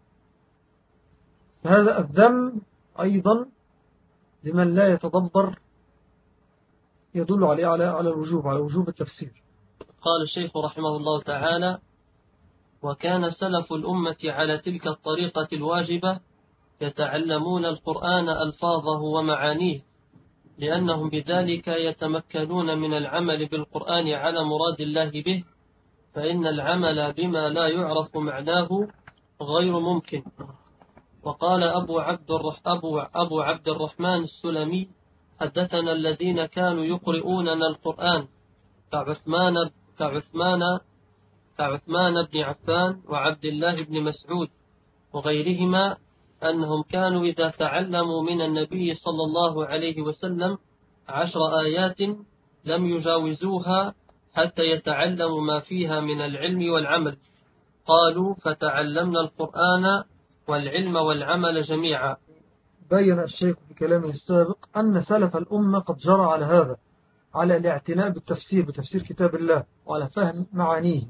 هذا الذم أيضا لمن لا يتدبر يدل عليه على على الوجوب على وجوب التفسير. قال الشيخ رحمه الله تعالى: وكان سلف الأمة على تلك الطريقة الواجبة يتعلمون القرآن ألفاظه ومعانيه، لأنهم بذلك يتمكنون من العمل بالقرآن على مراد الله به، فإن العمل بما لا يعرف معناه غير ممكن. وقال أبو عبد, الرح أبو, أبو عبد الرحمن السلمي: حدثنا الذين كانوا يقرؤوننا القرآن كعثمان, كعثمان, كعثمان بن عفان وعبد الله بن مسعود وغيرهما، أنهم كانوا إذا تعلموا من النبي صلى الله عليه وسلم عشر آيات لم يجاوزوها حتى يتعلموا ما فيها من العلم والعمل. قالوا: فتعلمنا القرآن والعلم والعمل جميعا. بين الشيخ في كلامه السابق أن سلف الأمة قد جرى على هذا، على الاعتناء بالتفسير بتفسير كتاب الله، وعلى فهم معانيه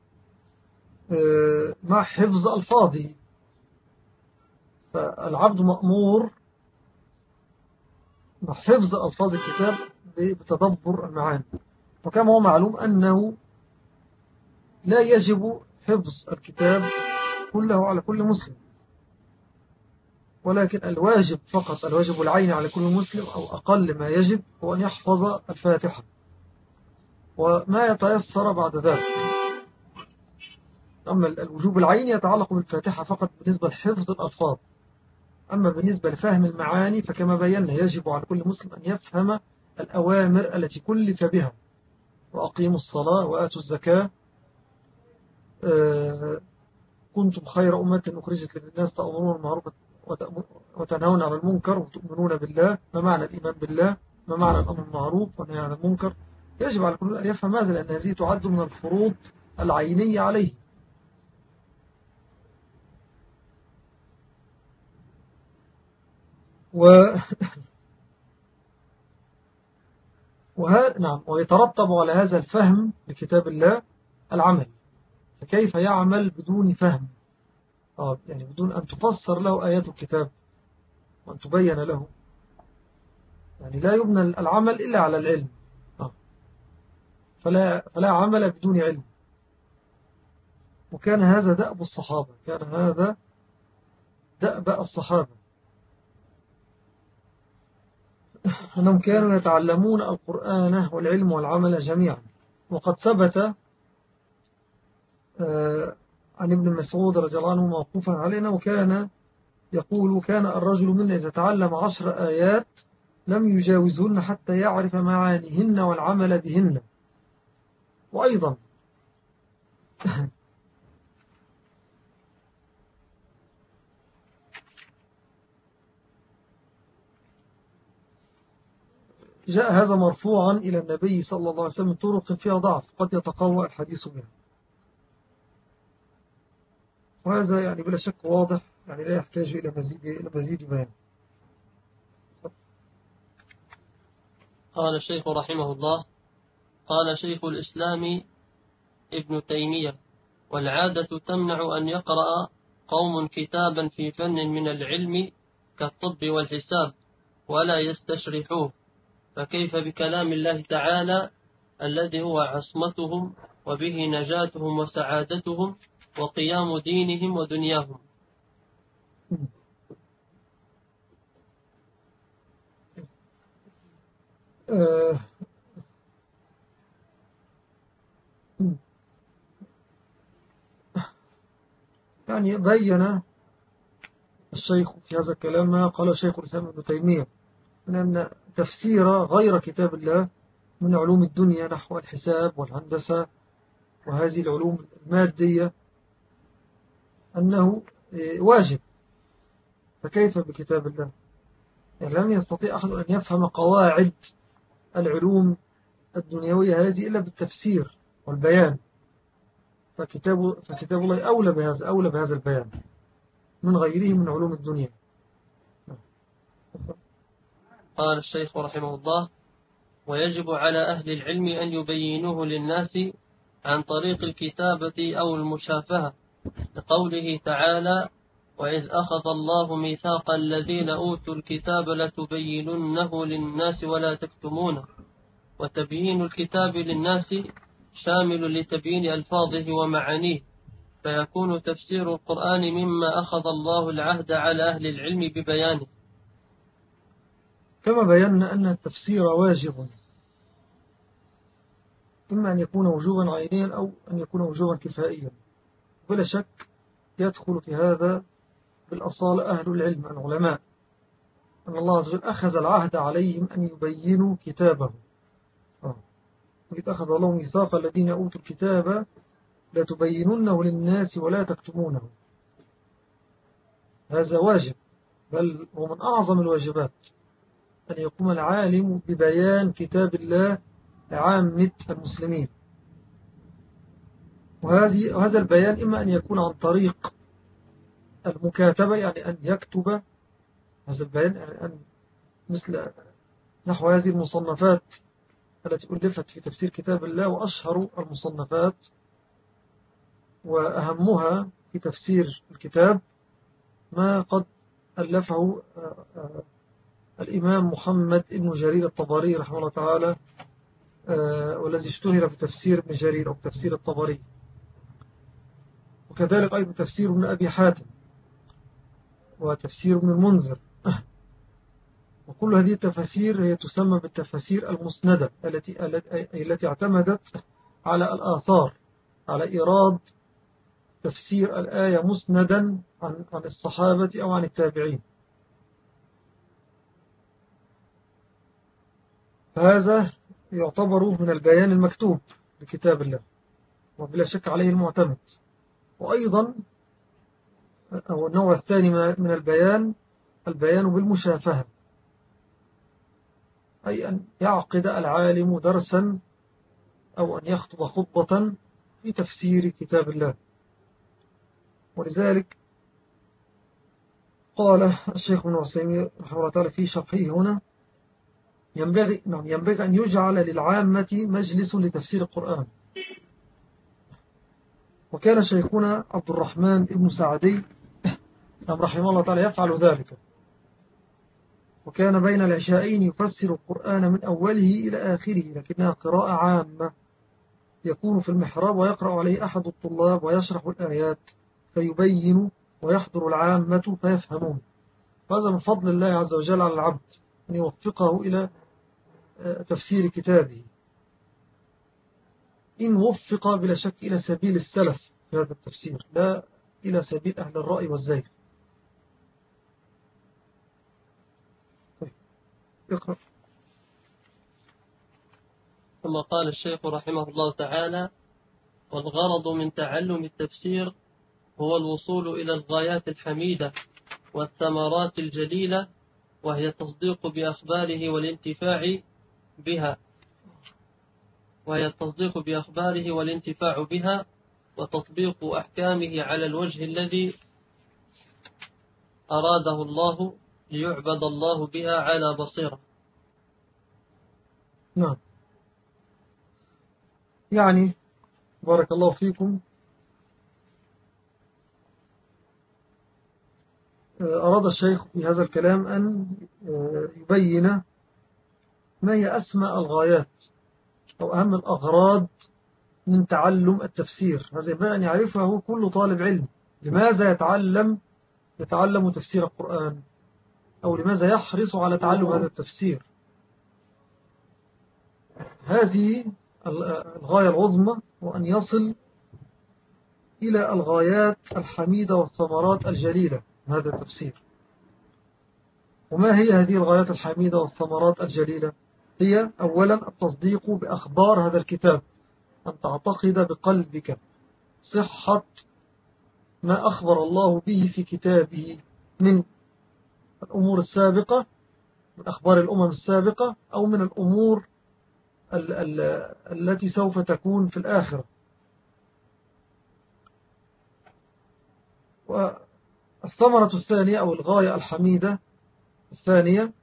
مع حفظ ألفاظه. فالعبد مأمور مع حفظ ألفاظ الكتاب بتدبر المعاني. وكما هو معلوم أنه لا يجب حفظ الكتاب كله على كل مسلم، ولكن الواجب فقط، الواجب العيني على كل مسلم أو أقل ما يجب هو أن يحفظ الفاتحة وما يتيسر بعد ذلك. أما الوجوب العيني يتعلق بالفاتحة فقط بالنسبة لحفظ الألفاظ. أما بالنسبة لفهم المعاني فكما بينا يجب على كل مسلم أن يفهم الأوامر التي كلف بها: وأقيموا الصلاة وآتوا الزكاة، كنتم خير أمة أخرجت للناس تأمرون بالمعروف وتنهون عن المنكر وتؤمنون بالله. ما معنى الإيمان بالله؟ ما معنى الأمر بالمعروف والنهي عن المنكر؟ يجب على كل أن يفهم هذا، لأن هذه تعد من الفروض العينية عليه. و وها نعم ويترتب على هذا الفهم لكتاب الله العمل. فكيف يعمل بدون فهم؟ آه يعني بدون أن تفسر له آيات الكتاب وأن تبين له. يعني لا يبنى العمل إلا على العلم. آه فلا, فلا عمل بدون علم. وكان هذا دأب الصحابة، كان هذا دأب الصحابة، أنهم كانوا يتعلمون القرآن والعلم والعمل جميعا. وقد ثبت عن ابن مسعود رضي الله عنه موقوفا علينا، وكان يقول: كان الرجل منا إذا تعلم عشر آيات لم يجاوزهن حتى يعرف معانيهن والعمل بهن. وأيضا جاء هذا مرفوعا إلى النبي صلى الله عليه وسلم طرق فيها ضعف قد يتقوى الحديث بها. وهذا يعني بلا شك واضح، يعني لا يحتاج إلى مزيد إلى مزيد بيان. قال الشيخ رحمه الله: قال شيخ الإسلام ابن تيمية: والعادة تمنع أن يقرأ قوم كتابا في فن من العلم كالطب والحساب ولا يستشرحوه، فكيف بكلام الله تعالى الذي هو عصمتهم وبه نجاتهم وسعادتهم وقيام دينهم ودنياهم. آه يعني بين الشيخ في هذا الكلام ما قال شيخ الإسلام ابن تيمية من أن تفسير غير كتاب الله من علوم الدنيا نحو الحساب والهندسة وهذه العلوم المادية أنه واجب، فكيف بكتاب الله؟ يعني لن يستطيع أحد أن يفهم قواعد العلوم الدنيوية هذه إلا بالتفسير والبيان، فكتاب, فكتاب الله أولى بهذا أولى بهذا البيان من غيره من علوم الدنيا. قال الشيخ رحمه الله: ويجب على أهل العلم أن يبينوه للناس عن طريق الكتابة أو المشافهة، لقوله تعالى: وإذ أخذ الله ميثاق الذين أوتوا الكتاب لتبيننه للناس ولا تكتمونه. وتبيين الكتاب للناس شامل لتبيين ألفاظه ومعانيه، فيكون تفسير القرآن مما أخذ الله العهد على أهل العلم ببيانه. كما بينا أن التفسير واجب، إما أن يكون وجوبا عينيا أو أن يكون وجوبا كفائيا. بلا شك يدخل في هذا بالأصالة أهل العلم العلماء، أن الله عز وجل أخذ العهد عليهم أن يبينوا كتابه. وإذ أخذ الله ميثاق الذين أوتوا الكتاب لتبيننه للناس ولا تكتمونه. هذا واجب، بل هو من أعظم الواجبات أن يقوم العالم ببيان كتاب الله لعامة المسلمين. وهذه وهذا البيان إما أن يكون عن طريق المكاتبة، يعني أن يكتب هذا البيان، يعني أن مثل نحو هذه المصنفات التي ألفت في تفسير كتاب الله، وأشهر المصنفات وأهمها في تفسير الكتاب ما قد ألفه الإمام محمد بن جرير الطبري رحمه الله تعالى، والذي اشتهر في تفسير ابن جرير أو تفسير الطبري، وكذلك أيضا تفسير ابن أبي حاتم وتفسير ابن المنذر. وكل هذه التفاسير هي تسمى بالتفاسير المسندة، التي التي اعتمدت على الآثار، على إيراد تفسير الآية مسندا عن عن الصحابة أو عن التابعين. فهذا يعتبر من البيان المكتوب لكتاب الله، وبلا شك عليه المعتمد. وأيضا أو النوع الثاني من البيان البيان بالمشافهة، أي أن يعقد العالم درسا أو أن يخطب خطبة في تفسير كتاب الله. ولذلك قال الشيخ ابن عثيمين رحمه الله تعالى في شرحه هنا: ينبغي, نعم ينبغي أن يجعل للعامة مجلس لتفسير القرآن. وكان شيخنا عبد الرحمن ابن سعدي رحمه الله تعالى يفعل ذلك، وكان بين العشاءين يفسر القرآن من أوله إلى آخره، لكنها قراءة عامة، يكون في المحراب ويقرأ عليه أحد الطلاب ويشرح الآيات فيبين ويحضر العامة فيفهمون. هذا من فضل الله عز وجل على العبد أن يوفقه إلى تفسير كتابه، إن وفق بلا شك إلى سبيل السلف في هذا التفسير، لا إلى سبيل أهل الرأي والزيغ. طيب اقرأ. ثم قال الشيخ رحمه الله تعالى: والغرض من تعلم التفسير هو الوصول إلى الغايات الحميدة والثمرات الجليلة، وهي التصديق بأخباره والانتفاع بها وهي التصديق بأخباره والانتفاع بها وتطبيق أحكامه على الوجه الذي أراده الله ليعبد الله بها على بصيرة. نعم، يعني بارك الله فيكم، أراد الشيخ في هذا الكلام أن يبين ما هي أسمى الغايات أو أهم الأغراض من تعلم التفسير. هذا ينبغي أن يعرفه كل طالب علم. لماذا يتعلم يتعلم تفسير القرآن، أو لماذا يحرص على تعلم هذا التفسير؟ هذه الغاية العظمى، وأن يصل إلى الغايات الحميدة والثمرات الجليلة من هذا التفسير. وما هي هذه الغايات الحميدة والثمرات الجليلة؟ هي أولا التصديق بأخبار هذا الكتاب، أن تعتقد بقلبك صحة ما أخبر الله به في كتابه من الأمور السابقة، من أخبار الأمم السابقة، أو من الأمور ال ال التي سوف تكون في الآخرة. والثمرة الثانية أو الغاية الحميدة الثانية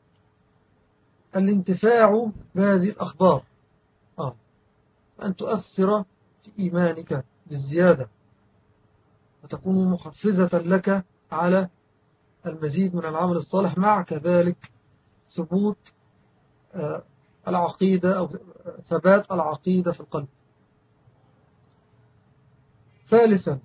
الانتفاع بهذه الأخبار، آه. أن تؤثر في إيمانك بالزيادة وتكون محفزة لك على المزيد من العمل الصالح، مع كذلك ثبوت آه العقيدة أو ثبات العقيدة في القلب. ثالثا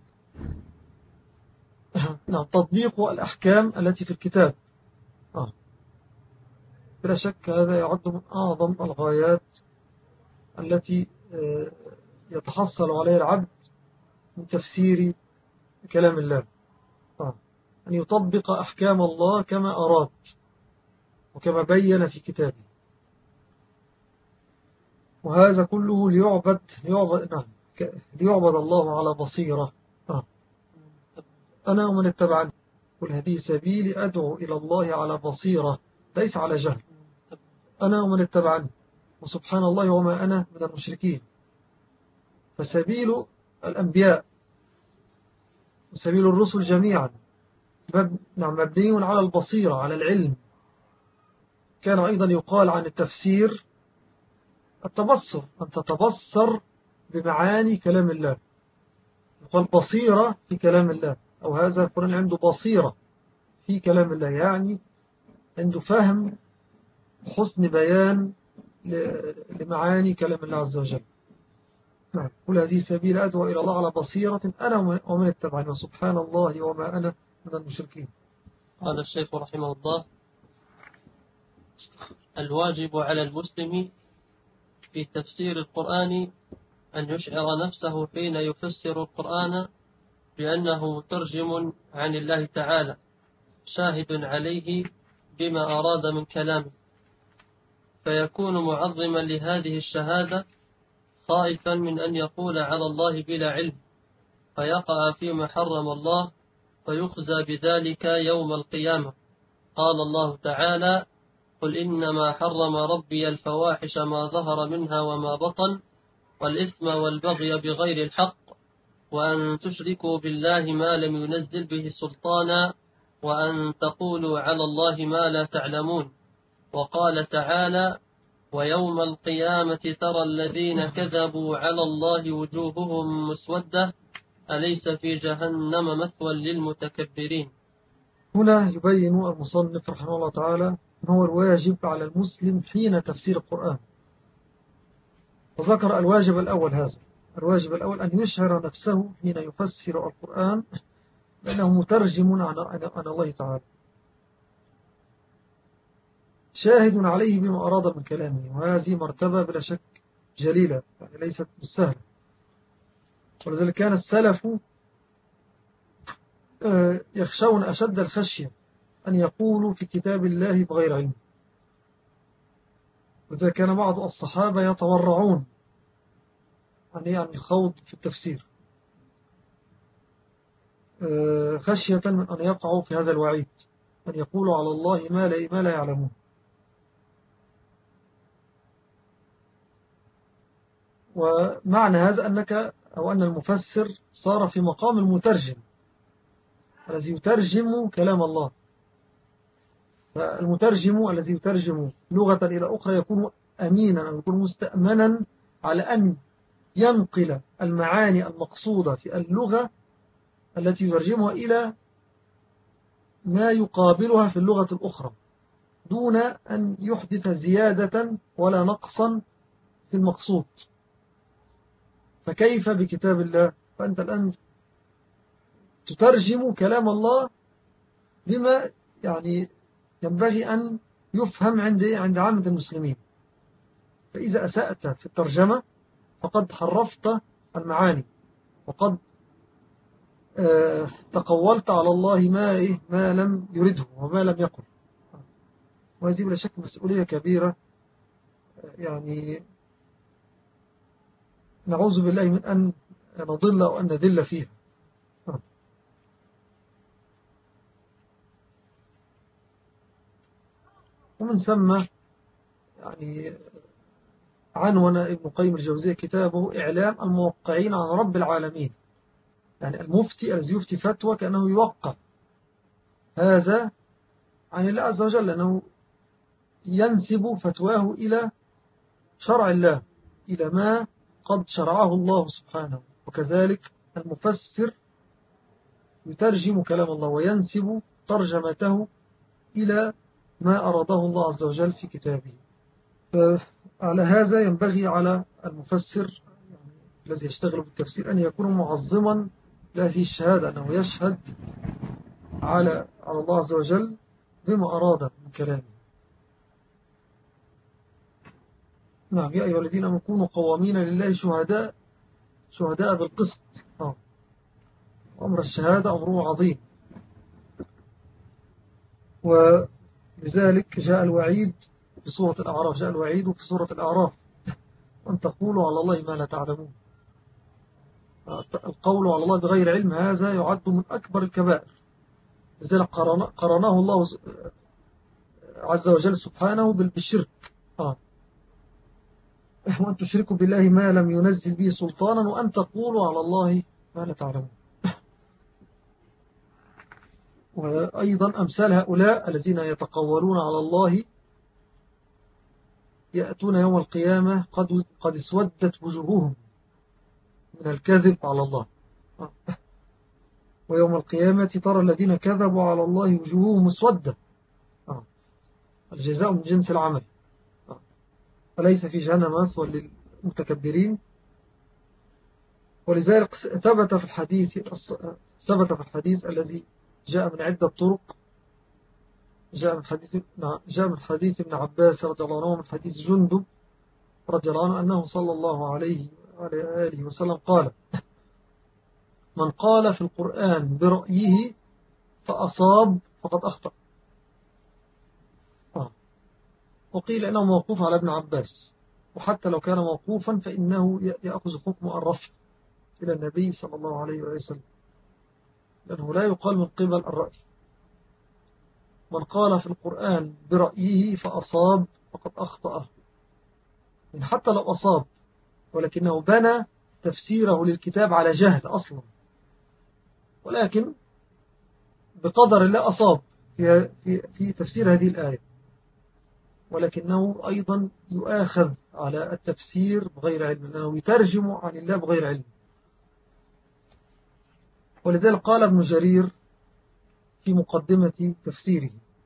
نعم تطبيق الأحكام التي في الكتاب. آه. بلا شك هذا يعد من أعظم الغايات التي آه يتحصل عليها العبد من تفسير كلام الله، آه. أن يطبق أحكام الله كما أراد وكما بين في كتابه، وهذا كله ليعبد ليعبد, نعم. ليعبد الله على بصيرة. آه. أنا ومن اتبعني قل هذه سبيلي أدعو إلى الله على بصيرة ليس على جهل، أنا ومن اتبعني وسبحان الله وما أنا من المشركين. فسبيل الأنبياء وسبيل الرسل جميعا نعم مبني على البصيرة، على العلم. كان أيضا يقال عن التفسير التبصر، أن تتبصر بمعاني كلام الله، يقال بصيرة في كلام الله، أو هذا القرآن عنده بصيرة في كلام الله، يعني عنده فهم حسن بيان لمعاني كلام الله عز وجل. نعم قل هذه سبيل أدعو إلى الله على بصيرة أنا ومن اتبعني وسبحان الله وما أنا من المشركين. قال الشيخ رحمه الله: الواجب على المسلم في تفسير القرآن أن يشعر نفسه حين يفسر القرآن بأنه مترجم عن الله تعالى شاهد عليه بما أراد من كلامه، فيكون معظما لهذه الشهادة خائفا من أن يقول على الله بلا علم فيقع فيما حرم الله فيخزى بذلك يوم القيامة. قال الله تعالى: قل إنما حرم ربي الفواحش ما ظهر منها وما بطن والإثم والبغي بغير الحق وأن تشركوا بالله ما لم ينزل به سلطانا وأن تقولوا على الله ما لا تعلمون. وقال تعالى: ويوم القيامة ترى الذين كذبوا على الله وجوههم مسودة أليس في جهنم مثوى للمتكبرين. هنا يبين المصنف رحمه الله تعالى أن هو الواجب على المسلم حين تفسير القرآن، وذكر الواجب الأول. هذا الواجب الأول أن يشعر نفسه حين يفسر القرآن بأنه مترجم عن الله تعالى شاهد عليه بما أراد من كلامه، وهذه مرتبة بلا شك جليلة، يعني ليست بالسهلة. ولذلك كان السلف يخشون أشد الخشية أن يقولوا في كتاب الله بغير علم، وذلك كان بعض الصحابة يتورعون عن الخوض في التفسير خشية من أن يقعوا في هذا الوعيد، أن يقولوا على الله ما لا, ما لا يعلمون. ومعنى هذا أنك أو أن المفسر صار في مقام المترجم الذي يترجم كلام الله. المترجم الذي يترجم لغة إلى أخرى يكون أمينا أو يكون مستأمنا على أن ينقل المعاني المقصودة في اللغة التي يترجمها إلى ما يقابلها في اللغة الأخرى دون أن يحدث زيادة ولا نقصا في المقصود. فكيف بكتاب الله؟ فأنت الآن تترجم كلام الله بما يعني ينبغي أن يفهم عند عند عامة المسلمين، فإذا أسأت في الترجمة فقد حرفت المعاني وقد آه تقولت على الله ما, إيه ما لم يرده وما لم يقل. وهذه بلا شك مسؤولية كبيرة، يعني نعوذ بالله من أن نضل أو أن نذل فيها. ومن ثم يعني عنون ابن قيم الجوزية كتابه إعلام الموقعين عن رب العالمين، يعني المفتي الذي يفتي فتوى كأنه يوقع هذا عن الله عز وجل، لأنه ينسب فتواه إلى شرع الله، إلى ما قد شرعه الله سبحانه. وكذلك المفسر يترجم كلام الله وينسب ترجمته إلى ما أراده الله عز وجل في كتابه. فعلى هذا ينبغي على المفسر الذي يشتغل بالتفسير أن يكون معظما لهذه الشهادة، أنه يشهد على على الله عز وجل بما أراد من كلامه. نعم، يا أيها الذين آمنوا كونوا قوامين لله شهداء شهداء بالقسط. آه. أمر الشهادة أمره عظيم، ولذلك جاء الوعيد في سورة الأعراف، جاء الوعيد في سورة الأعراف أن تقولوا على الله ما لا تعلمون. القول على الله بغير علم هذا يعد من أكبر الكبائر، لذلك قرناه الله عز وجل سبحانه بالشرك. آه. وأن تشركوا بالله ما لم ينزل به سلطانا وأن تقولوا على الله ما لا تعلمون. وأيضا أمثال هؤلاء الذين يتقولون على الله يأتون يوم القيامة قد قد اسودت وجوههم من الكذب على الله. ويوم القيامة ترى الذين كذبوا على الله وجوههم مسودة، الجزاء من جنس العمل، أليس في جهنم مثوى للمتكبرين. ولذلك ثبت في الحديث ثبت في الحديث الذي جاء من عدة طرق، جاء من حديث جاء من حديث ابن عباس رضي الله عنه، من حديث جندب رضي الله عنه أنه صلى الله عليه وآله وسلم قال: من قال في القرآن برأيه فأصاب فقد أخطأ. آه. وقيل إنه موقوف على ابن عباس، وحتى لو كان موقوفا فإنه يأخذ حكم الرفع إلى النبي صلى الله عليه وسلم، لأنه لا يقال من قبل الرأي. من قال في القرآن برأيه فأصاب فقد أخطأ، يعني حتى لو أصاب ولكنه بنى تفسيره للكتاب على جهل أصلا، ولكن بقدر الله أصاب في, في, في تفسير هذه الآية، ولكنه أيضا يؤاخذ على التفسير بغير علم، لأنه يترجم عن الله بغير علم. ولذلك قال ابن جرير في مقدمة تفسيره،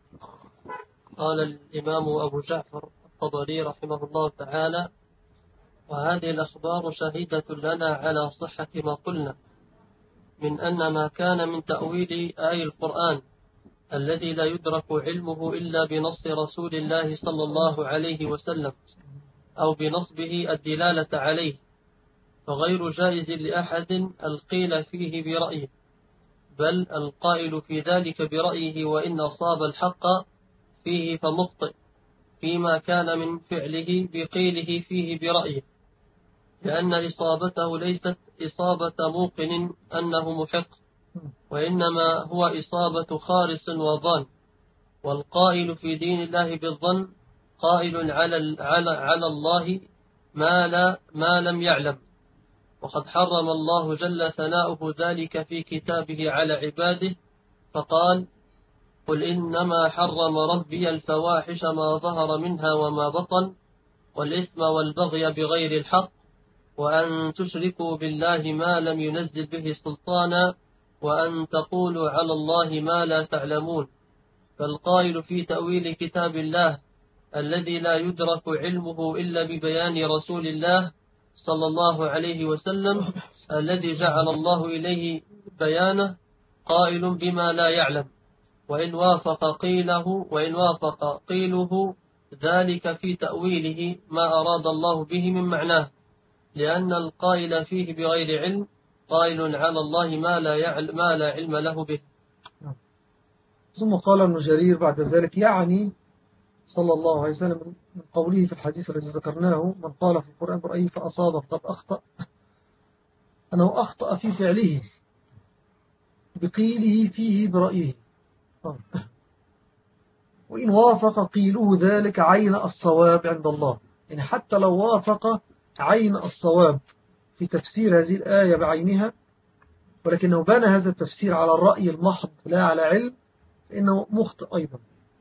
قال الإمام أبو جعفر الطبري رحمه الله تعالى: وهذه الأخبار شهيدة لنا على صحة ما قلنا من أن ما كان من تأويل آي القرآن الذي لا يدرك علمه إلا بنص رسول الله صلى الله عليه وسلم أو بنصبه الدلالة عليه، فغير جائز لأحد القيل فيه برأيه، بل القائل في ذلك برأيه وإن أصاب الحق فيه فمخطئ فيما كان من فعله بقيله فيه برأيه، لأن إصابته ليست إصابة موقن أنه محق، وإنما هو إصابة خارس وظن، والقائل في دين الله بالظن قائل على على على الله ما لا ما لم يعلم. وقد حرم الله جل ثناؤه ذلك في كتابه على عباده، فقال: قل إنما حرم ربي الفواحش ما ظهر منها وما بطن والإثم والبغي بغير الحق وأن تشركوا بالله ما لم ينزل به سلطانا وأن تقولوا على الله ما لا تعلمون. فالقائل في تأويل كتاب الله الذي لا يدرك علمه إلا ببيان رسول الله صلى الله عليه وسلم الذي جعل الله إليه بيانه قائل بما لا يعلم، وإن وافق قيله وإن وافق قيله ذلك في تأويله ما أراد الله به من معناه، لأن القائل فيه بغير علم قائل على الله ما لا يعلم ما لا علم له به. ثم قال ابن جرير بعد ذلك: يعني صلى الله عليه وسلم من قوله في الحديث الذي ذكرناه: من قال في القرآن برأيه فأصاب فقد أخطأ، أنه أخطأ في فعله بقيله فيه برأيه، وإن وافق قيله ذلك عين الصواب عند الله. يعني حتى لو وافق عين الصواب في تفسير هذه الآية بعينها، ولكنه بنى هذا التفسير على الرأي المحض لا على علم، فإنه مخطئ أيضا،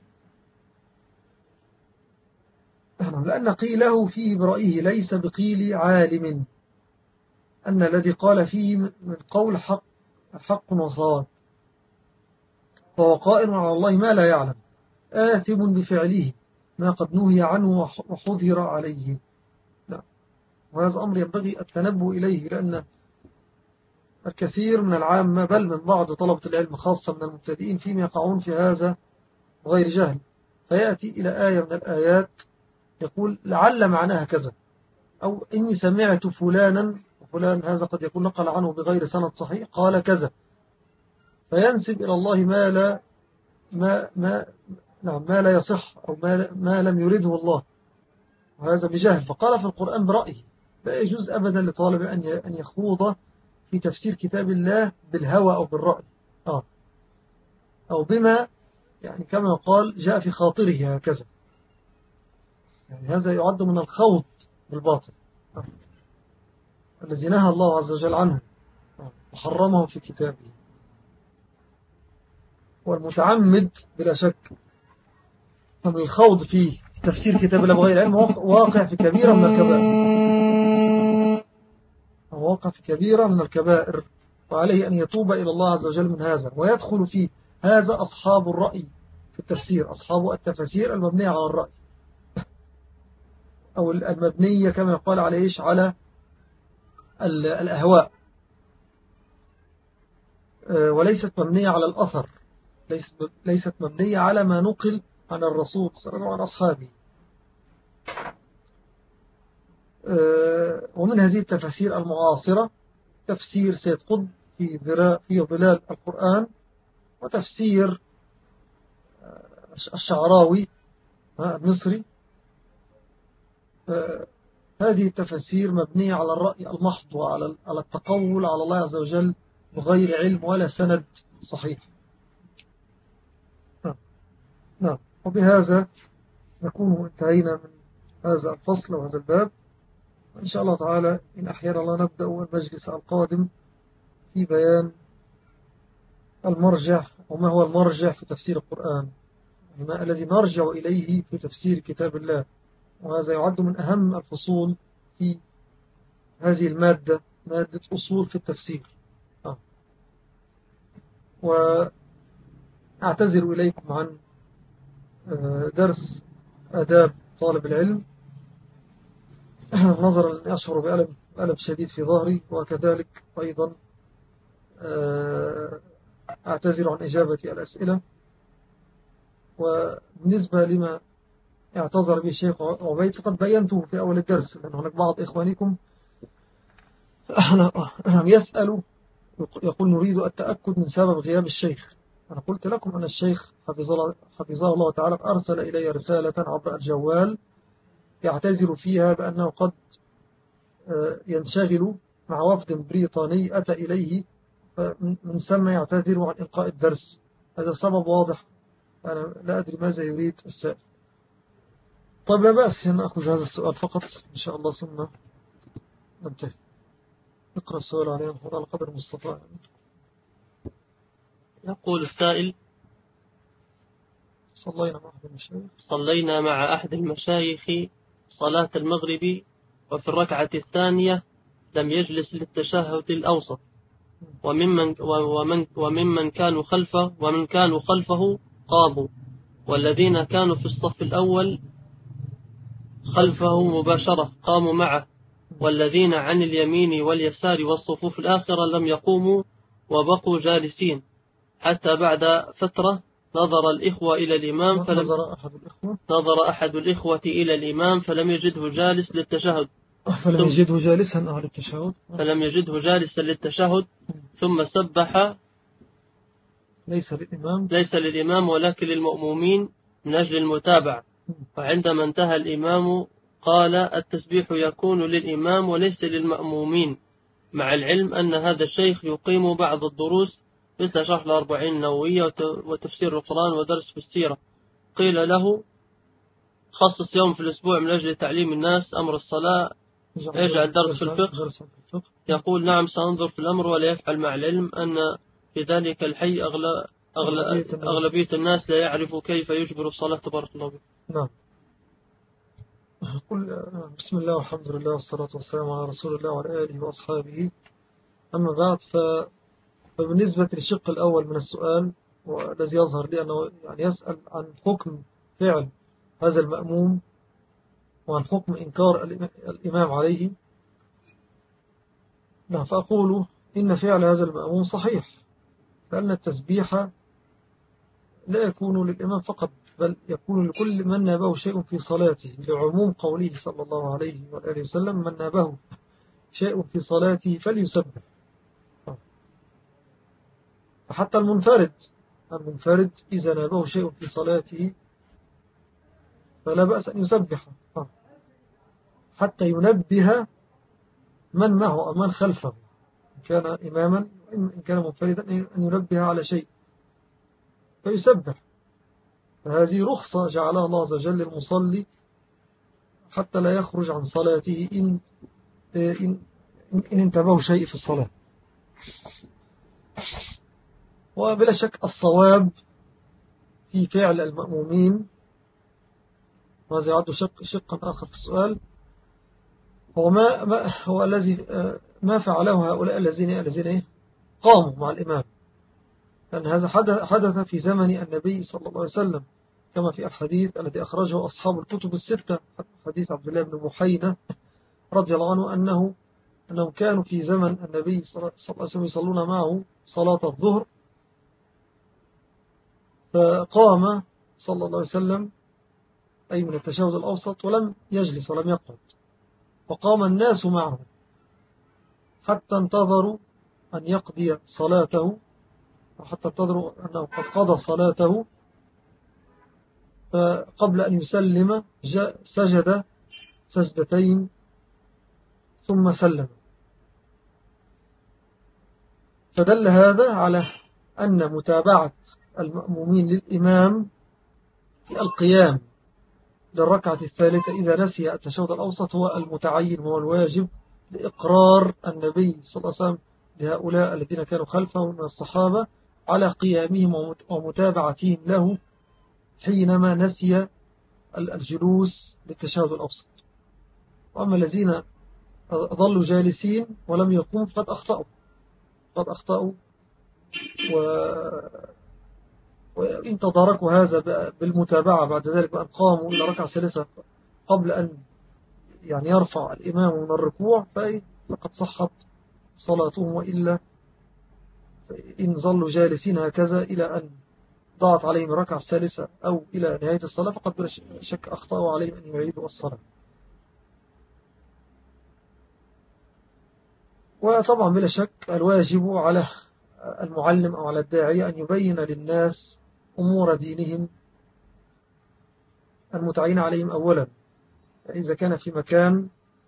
لأن قيله فيه برأيه ليس بقيل عالم، أن الذي قال فيه من قول حق, حق وصواب، فهو قائل على الله ما لا يعلم، آثم بفعله ما قد نهي عنه وحذر عليه. لا. وهذا أمر ينبغي التنبه إليه، لأن الكثير من العامة بل من بعض طلبة العلم خاصة من المبتدئين فيما يقعون في هذا غير جهل، فيأتي إلى آية من الآيات يقول لعل معناها كذا، أو إني سمعت فلانا، وفلان هذا قد يكون نقل عنه بغير سند صحيح قال كذا، فينسب إلى الله ما لا ما ما نعم ما لا يصح، أو ما, ما لم يريده الله، وهذا بجهل. فقال في القرآن برأيه. لا يجوز أبدا لطالب أن يخوض في تفسير كتاب الله بالهوى أو بالرأي، آه أو بما يعني كما قال جاء في خاطره هكذا، يعني هذا يعد من الخوض بالباطل آه. الذي نهى الله عز وجل عنه آه. وحرمه في كتابه. والمتعمد بلا شك من الخوض في تفسير كتاب الله بغير علم واقع في كبيرة من الكبائر، واقع في كبيرة من الكبائر، وعليه أن يتوب إلى الله عز وجل من هذا. ويدخل فيه هذا أصحاب الرأي في التفسير، أصحاب التفسير المبنية على الرأي، أو المبنية كما يقال عليه على الأهواء، وليست مبنية على الأثر، ليست مبنية على ما نقل عن الرسول صلى الله عليه وسلم وعن أصحابه. ومن هذه التفاسير المعاصرة تفسير سيد قطب في في ظلال القرآن، وتفسير الشعراوي المصري. هذه التفاسير مبنية على الرأي المحض وعلى التقول على الله عز وجل بغير علم ولا سند صحيح. نعم. نعم. وبهذا نكون انتهينا من هذا الفصل وهذا الباب، إن شاء الله تعالى إن أحيانا الله نبدأ المجلس القادم في بيان المرجع، وما هو المرجع في تفسير القرآن، ما الذي نرجع إليه في تفسير كتاب الله. وهذا يعد من أهم الفصول في هذه المادة، مادة أصول في التفسير. آه. وأعتذر إليكم عن درس آداب طالب العلم، نظرا لأني أشعر بألم ألم شديد في ظهري، وكذلك أيضا أعتذر عن إجابة الأسئلة. وبالنسبة لما اعتذر به الشيخ عبيد فقد بينته في أول الدرس، لأن هناك بعض إخوانكم يسأل يقول نريد التأكد من سبب غياب الشيخ. أنا قلت لكم أن الشيخ حفظه الله تعالى أرسل إلي رسالة عبر الجوال يعتذر فيها بأنه قد ينشغل مع وفد بريطاني أتى إليه، من ثم يعتذر عن إلقاء الدرس. هذا سبب واضح، أنا لا أدري ماذا يريد السائل. طيب لا بأس نأخذ هذا السؤال فقط إن شاء الله ثم ننتهي. نقرأ السؤال عليه على قدر المستطاع. يقول السائل: صلينا مع أحد المشايخ صلينا مع أحد المشايخ صلاة المغرب، وفي الركعة الثانية لم يجلس للتشهد الأوسط، وممن, ومن, وممن كانوا خلفه ومن كانوا خلفه قاموا، والذين كانوا في الصف الأول خلفه مباشرة قاموا معه، والذين عن اليمين واليسار والصفوف الآخرة لم يقوموا وبقوا جالسين، حتى بعد فترة نظر الإخوة إلى الإمام فلم نظر أحد الإخوة نظر أحد الإخوة إلى الإمام فلم يجده جالس للتشهد فلم يجده جالسا للتشهد فلم يجده جالسا للتشهد ثم سبح ليس للإمام ليس للإمام ولكن للمأمومين من أجل المتابعة. وعندما انتهى الإمام قال: التسبيح يكون للإمام وليس للمأمومين، مع العلم أن هذا الشيخ يقيم بعض الدروس مثل شرح الأربعين النووية وتفسير القرآن ودرس في السيرة، قيل له خصص يوم في الأسبوع من أجل تعليم الناس أمر الصلاة، يجعل درس في الفقه. يقول نعم سأنظر في الأمر، ولا يفعل مع العلم أن في ذلك الحي أغلى أغلى أغلبية الناس لا يعرف كيف يجبر الصلاة. تبارك الله بك. نعم. قل بسم الله والحمد لله والصلاة والسلام على رسول الله وعلى آله وأصحابه. أما بعد، فبالنسبة للشق الأول من السؤال والذي يظهر لي أنه يعني يسأل عن حكم فعل هذا المأموم وعن حكم إنكار الإمام عليه. نعم، فأقول إن فعل هذا المأموم صحيح، لأن التسبيح لا يكون للإمام فقط، بل يكون لكل من نابه شيء في صلاته، لعموم قوله صلى الله عليه وآله وسلم من نابه شيء في صلاته فليسبح. فحتى المنفرد المنفرد إذا نابه شيء في صلاته فلا بأس أن يسبح، حتى ينبه من معه أو من خلفه، إن كان إماما إن كان منفردا أن ينبه على شيء فيسبح. فهذه رخصة جعلها الله عز وجل للمصلي حتى لا يخرج عن صلاته إن, إن, إن انتبه شيء في الصلاة. وبلا شك الصواب في فعل المأمومين، وهذا يعد شق شقا آخر في السؤال، هو ما, ما هو الذي ما فعله هؤلاء الذين الذين قاموا مع الإمام، لأن هذا حدث في زمن النبي صلى الله عليه وسلم، كما في الحديث الذي أخرجه أصحاب الكتب الستة، حديث عبد الله بن محينة رضي الله عنه أنه أنهم كانوا في زمن النبي صلى الله عليه وسلم يصلون معه صلاة الظهر، فقام صلى الله عليه وسلم أي من التشهد الأوسط ولم يجلس ولم يقعد، وقام الناس معه حتى انتظروا أن يقضي صلاته، وحتى انتظروا أنه قد قضى صلاته، فقبل أن يسلم سجد سجدتين ثم سلم. فدل هذا على أن متابعة المأمومين للإمام في القيام للركعة الثالثة إذا نسي التشهد الأوسط هو المتعين وهو الواجب، لإقرار النبي صلى الله عليه وسلم لهؤلاء الذين كانوا خلفه من الصحابة على قيامهم ومتابعتهم له حينما نسي الجلوس للتشهد الأوسط. وأما الذين ظلوا جالسين ولم يقوموا فقد أخطأوا قد أخطأوا و... وإن تداركوا هذا بالمتابعة بعد ذلك بأن قاموا إلى ركعة ثالثة قبل أن يعني يرفع الإمام من الركوع فقد صحت صلاتهم، وإلا إن ظلوا جالسين هكذا إلى أن ضاعت عليهم الركعة الثالثة أو إلى نهاية الصلاة فقد بلا شك أخطأوا عليهم أن يعيدوا الصلاة. وطبعا بلا شك الواجب على المعلم أو على الداعية أن يبين للناس أمور دينهم المتعين عليهم أولا، إذا كان في مكان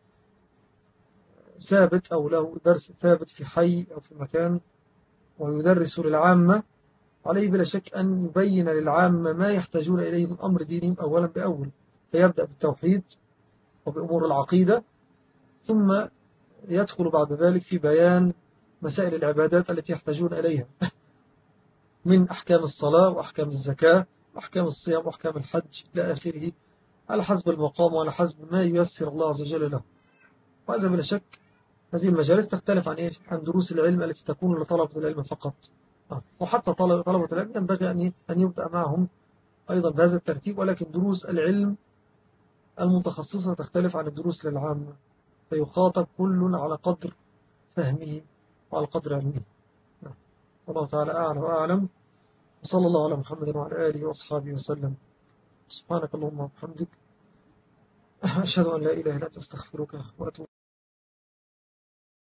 ثابت أو له درس ثابت في حي أو في مكان ويدرس للعامة، عليه بلا شك أن يبين للعامة ما يحتاجون إليه من أمر دينهم أولا بأول، فيبدأ بالتوحيد وبأمور العقيدة، ثم يدخل بعد ذلك في بيان مسائل العبادات التي يحتاجون إليها من أحكام الصلاة وأحكام الزكاة وأحكام الصيام وأحكام الحج إلى آخره، على حسب المقام وعلى حسب ما ييسر الله عز وجل له. وهذا بلا شك هذه المجالس تختلف عن إيش؟ عن دروس العلم التي تكون لطلبة العلم فقط، وحتى طلبة العلم ينبغي أن يبدأ معهم أيضا بهذا الترتيب، ولكن دروس العلم المتخصصة تختلف عن الدروس للعامة، فيخاطب كل على قدر فهمه وعلى قدر علمه. والله تعالى أعلم وأعلم، وصلى الله على محمد وعلى آله وأصحابه وسلم. سبحانك اللهم وبحمدك، أشهد أن لا إله إلا أنت، أستغفرك وأتوب